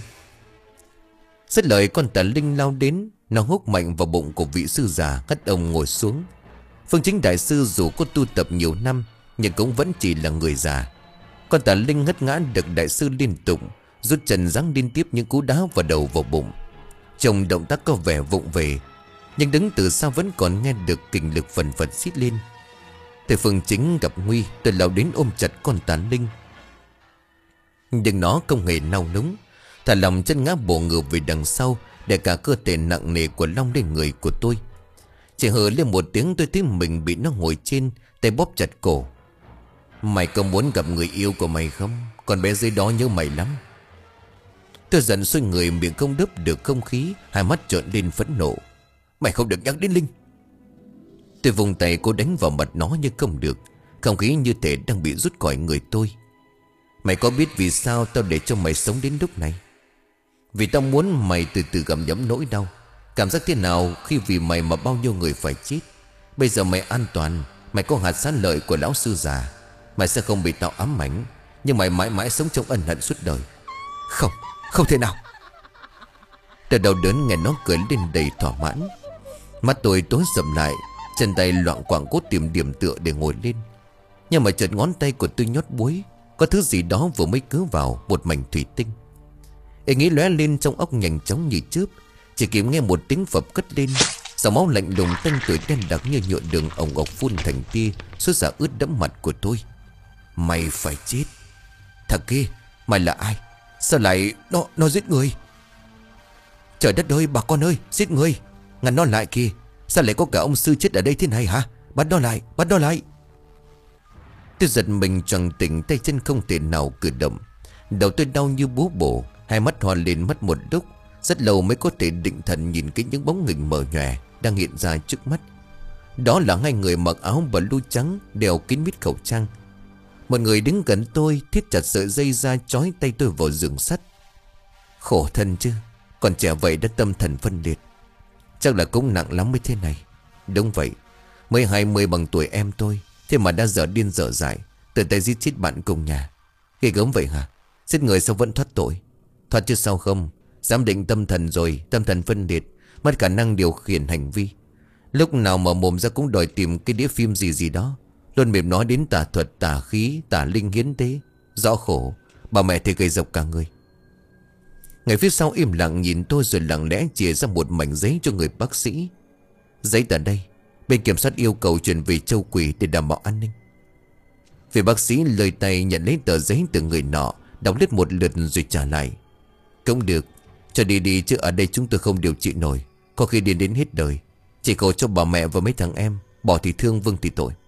Dứt lời con Tà Linh lao đến. Nó húc mạnh vào bụng của vị sư già, hất ông ngồi xuống. Phương Chính đại sư dù có tu tập nhiều năm nhưng cũng vẫn chỉ là người già. Con Tà Linh hất ngã được đại sư liên tục, rút chân giáng liên tiếp những cú đá vào đầu vào bụng. Trông động tác có vẻ vụng về, nhưng đứng từ xa vẫn còn nghe được kình lực phần phật xít lên. Thầy Phương Chính gặp nguy, tôi lao đến ôm chặt con Tà Linh. Nhưng nó không hề nao núng, thả lòng chân ngã bổ ngược về đằng sau, để cả cơ thể nặng nề của Long lên người của tôi. Chỉ hờ lên một tiếng tôi thấy mình bị nó ngồi trên, tay bóp chặt cổ. Mày có muốn gặp người yêu của mày không? Con bé dưới đó nhớ mày lắm. Tôi giận xoay người, miệng không đớp được không khí, hai mắt trợn lên phẫn nộ. Mày không được nhắc đến Linh. Tôi vùng tay cố đánh vào mặt nó nhưng không được. Không khí như thể đang bị rút khỏi người tôi. Mày có biết vì sao tao để cho mày sống đến lúc này? Vì tao muốn mày từ từ gặm nhấm nỗi đau. Cảm giác thế nào khi vì mày mà bao nhiêu người phải chết. Bây giờ mày an toàn, mày có hạt xá lợi của lão sư già, mày sẽ không bị tao ám ảnh, nhưng mày mãi mãi sống trong ân hận suốt đời. Không, không thể nào. Từ đầu đớn nghe nó cười lên đầy thỏa mãn. Mắt tôi tối sầm lại, chân tay loạng quạng cố tìm điểm tựa để ngồi lên. Nhưng mà chợt ngón tay của tôi nhót buối, có thứ gì đó vừa mới cứ vào, một mảnh thủy tinh. Ý nghĩ lóe lên trong óc nhanh chóng như chớp. Chỉ kịp nghe một tiếng phập cất lên, dòng máu lạnh lùng tanh tuổi đen đặc như nhựa đường ổng ọc phun thành tia, xuất ra ướt đẫm mặt của tôi. Mày phải chết. Thằng kia, mày là ai? Sao lại nó nó giết người? Trời đất ơi, bà con ơi, giết người, ngăn nó lại kìa. Sao lại có cả ông sư chết ở đây thế này hả? Bắt nó lại, bắt nó lại. Tôi giật mình choàng tỉnh, tay chân không thể nào cử động. Đầu tôi đau như búa bổ. Hai mắt hoa lên mất một lúc, rất lâu mới có thể định thần nhìn cái những bóng hình mờ nhòe đang hiện ra trước mắt. Đó là hai người mặc áo blue trắng, đeo kín mít khẩu trang. Một người đứng gần tôi, thiết chặt sợi dây ra trói tay tôi vào giường sắt. Khổ thân chứ, còn trẻ vậy đã tâm thần phân liệt. Chắc là cũng nặng lắm mới thế này. Đúng vậy, mới hai mươi bằng tuổi em tôi, thế mà đã dở điên dở dại, tự tay giết chết bạn cùng nhà. Ghê gớm vậy hả? Giết người sao vẫn thoát tội? Thoát chứ sao không? Giám định tâm thần rồi, tâm thần phân liệt, mất khả năng điều khiển hành vi. Lúc nào mà mồm ra cũng đòi tìm cái đĩa phim gì gì đó, luôn miệng nói đến tà thuật, tà khí, tà linh hiến tế. Rõ khổ, bà mẹ thì gây dọc cả người. Người phía sau im lặng nhìn tôi rồi lặng lẽ chìa ra một mảnh giấy cho người bác sĩ. Giấy tờ đây, bên kiểm soát yêu cầu chuyển về Châu Quỳ để đảm bảo an ninh. Vị bác sĩ lời tay nhận lấy tờ giấy từ người nọ, đọc lướt một lượt rồi trả lại. Cũng được, cho đi đi chứ ở đây chúng tôi không điều trị nổi, có khi điên đến hết đời. Chỉ khổ cho bà mẹ và mấy thằng em, bỏ thì thương vâng thì tội.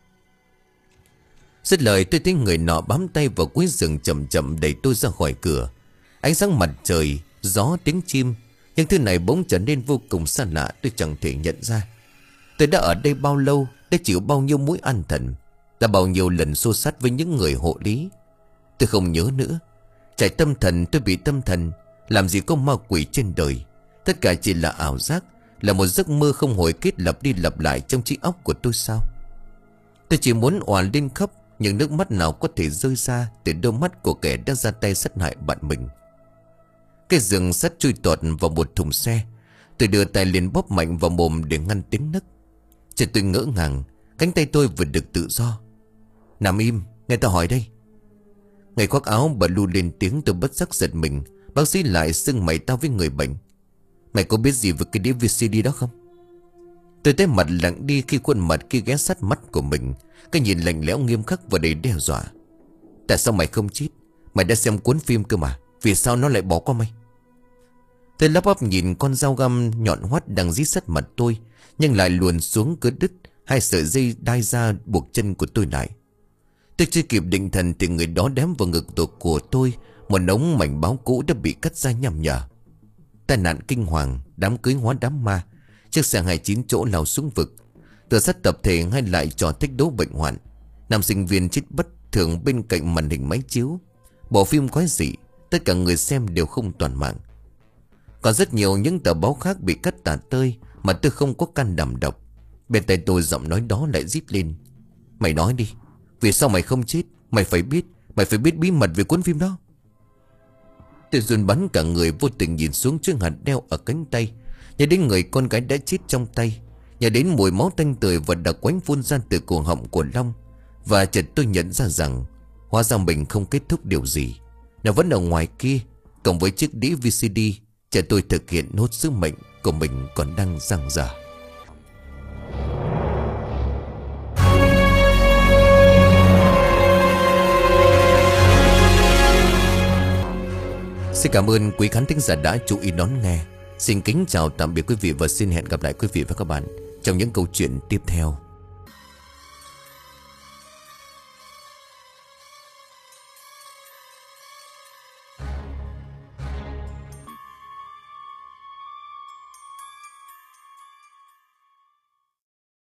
Dứt lời tôi thấy người nọ bám tay vào cuối rừng chậm chậm đẩy tôi ra khỏi cửa. Ánh sáng mặt trời, gió, tiếng chim, những thứ này bỗng trở nên vô cùng xa lạ, tôi chẳng thể nhận ra. Tôi đã ở đây bao lâu, đã chịu bao nhiêu mối an thần, đã bao nhiêu lần xô xát với những người hộ lý. Tôi không nhớ nữa. Chạy tâm thần, tôi bị tâm thần. Làm gì có ma quỷ trên đời. Tất cả chỉ là ảo giác, là một giấc mơ không hồi kết lặp đi lặp lại trong trí óc của tôi sao? Tôi chỉ muốn òa lên khóc, nhưng nước mắt nào có thể rơi ra từ đôi mắt của kẻ đã ra tay sát hại bạn mình. Cái giường sắt chui tọt vào một thùng xe. Tôi đưa tay liền bóp mạnh vào mồm để ngăn tiếng nấc. Chợt tôi ngỡ ngàng, cánh tay tôi vừa được tự do. Nằm im, nghe tao hỏi đây. Người khoác áo blue lên tiếng, tôi bất giác giật mình. Bác sĩ lại xưng mày tao với người bệnh. Mày có biết gì về cái đĩa vê xê đê đó không? Tôi thấy mặt lặng đi khi khuôn mặt kia ghé sát mắt của mình, cái nhìn lạnh lẽo nghiêm khắc và đầy đe dọa. Tại sao mày không chết? Mày đã xem cuốn phim cơ mà, vì sao nó lại bỏ qua mày? Tôi lắp bắp nhìn con dao găm nhọn hoắt đang rít sát mặt tôi, nhưng lại luồn xuống cứ đứt hai sợi dây đai ra buộc chân của tôi lại. Tôi chưa kịp định thần thì người đó đếm vào ngực tổ của tôi một đống mảnh báo cũ đã bị cắt ra nhằm nhở. Tai nạn kinh hoàng, đám cưới hóa đám ma, chiếc xe hai mươi chín chỗ lao xuống vực, tự sát tập thể hay lại trò thích đấu bệnh hoạn, nam sinh viên chết bất thường bên cạnh màn hình máy chiếu, bộ phim quái dị, tất cả người xem đều không toàn mạng. Còn rất nhiều những tờ báo khác bị cắt tả tơi mà tôi không có can đảm đọc. Bên tai tôi giọng nói đó lại rít lên. Mày nói đi, vì sao mày không chết? Mày phải biết, mày phải biết bí mật về cuốn phim đó. Tôi run bắn cả người, vô tình nhìn xuống chiếc hạt đeo ở cánh tay, nhớ đến người con gái đã chết trong tay, nhớ đến mùi máu tanh tưởi và đặc quánh phun ra từ cổ họng của Long. Và chợt tôi nhận ra rằng hóa ra mình không kết thúc điều gì, nó vẫn ở ngoài kia, cộng với chiếc đĩa vê xê đê, chờ tôi thực hiện nốt sứ mệnh của mình còn đang dang dở. Xin cảm ơn quý khán thính giả đã chú ý đón nghe. Xin kính chào tạm biệt quý vị và xin hẹn gặp lại quý vị và các bạn trong những câu chuyện tiếp theo.